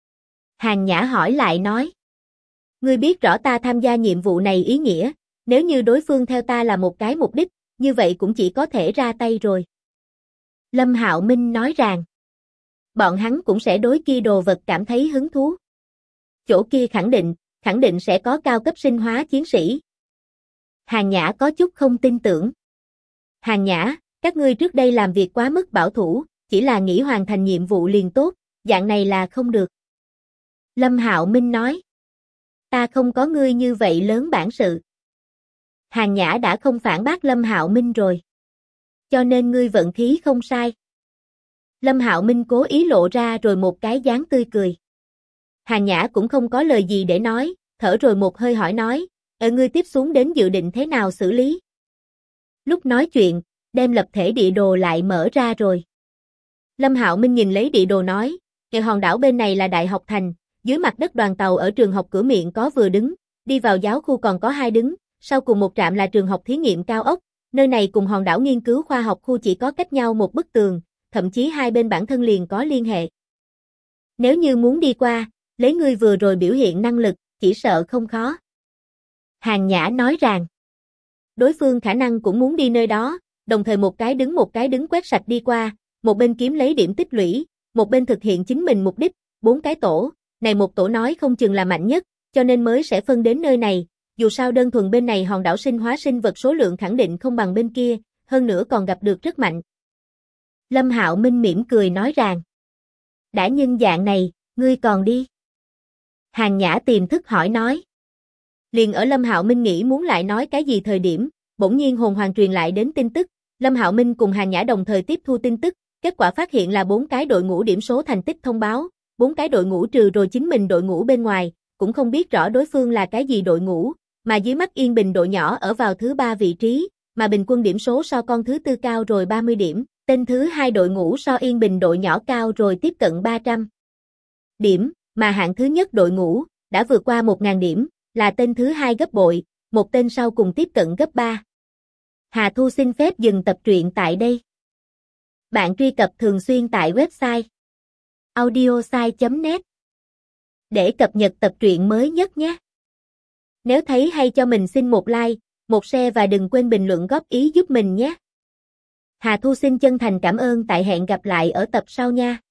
Hàn Nhã hỏi lại nói. Ngươi biết rõ ta tham gia nhiệm vụ này ý nghĩa, nếu như đối phương theo ta là một cái mục đích, như vậy cũng chỉ có thể ra tay rồi. Lâm Hạo Minh nói rằng, bọn hắn cũng sẽ đối kia đồ vật cảm thấy hứng thú. Chỗ kia khẳng định sẽ có cao cấp sinh hóa chiến sĩ. Hàn Nhã có chút không tin tưởng. Hàn Nhã, các ngươi trước đây làm việc quá mức bảo thủ, chỉ là nghĩ hoàn thành nhiệm vụ liền tốt, dạng này là không được. Lâm Hạo Minh nói, ta không có ngươi như vậy lớn bản sự. Hàn Nhã đã không phản bác Lâm Hạo Minh rồi. Cho nên ngươi vận khí không sai. Lâm Hạo Minh cố ý lộ ra rồi một cái dáng tươi cười. Hàn Nhã cũng không có lời gì để nói, thở rồi một hơi hỏi nói, ngươi tiếp xuống đến dự định thế nào xử lý? Lúc nói chuyện, đem lập thể địa đồ lại mở ra rồi. Lâm Hạo Minh nhìn lấy địa đồ nói, hòn đảo bên này là Đại học thành, dưới mặt đất đoàn tàu ở trường học cửa miệng có vừa đứng, đi vào giáo khu còn có 2 đứng, sau cùng một trạm là trường học thí nghiệm cao ốc, nơi này cùng hòn đảo nghiên cứu khoa học khu chỉ có cách nhau một bức tường, thậm chí hai bên bản thân liền có liên hệ. Nếu như muốn đi qua, lấy ngươi vừa rồi biểu hiện năng lực, chỉ sợ không khó. Hàn Nhã nói rằng, đối phương khả năng cũng muốn đi nơi đó, đồng thời một cái đứng quét sạch đi qua, một bên kiếm lấy điểm tích lũy, một bên thực hiện chính mình mục đích, 4 cái tổ, này một tổ nói không chừng là mạnh nhất, cho nên mới sẽ phân đến nơi này, dù sao đơn thuần bên này hòn đảo sinh hóa sinh vật số lượng khẳng định không bằng bên kia, hơn nữa còn gặp được rất mạnh. Lâm Hạo Minh mỉm cười nói rằng, đã nhân dạng này, ngươi còn đi. Hàn Nhã tiềm thức hỏi nói. Liền ở Lâm Hạo Minh nghĩ muốn lại nói cái gì thời điểm, bỗng nhiên hồn hoàng truyền lại đến tin tức, Lâm Hạo Minh cùng Hàn Nhã đồng thời tiếp thu tin tức, kết quả phát hiện là 4 cái đội ngũ điểm số thành tích thông báo, 4 cái đội ngũ trừ rồi chính mình đội ngũ bên ngoài, cũng không biết rõ đối phương là cái gì đội ngũ, mà dưới mắt Yên Bình đội nhỏ ở vào thứ 3 vị trí, mà bình quân điểm số so con thứ 4 cao rồi 30 điểm, tên thứ 2 đội ngũ so Yên Bình đội nhỏ cao rồi tiếp cận 300 điểm, mà hạng thứ nhất đội ngũ đã vượt qua 1000 điểm, là tên thứ 2 gấp bội, một tên sau cùng tiếp cận gấp 3. Hà Thu xin phép dừng tập truyện tại đây. Bạn truy cập thường xuyên tại website audiosai.net để cập nhật tập truyện mới nhất nhé. Nếu thấy hay cho mình xin một like, một share và đừng quên bình luận góp ý giúp mình nhé. Hà Thu xin chân thành cảm ơn, tại hẹn gặp lại ở tập sau nha.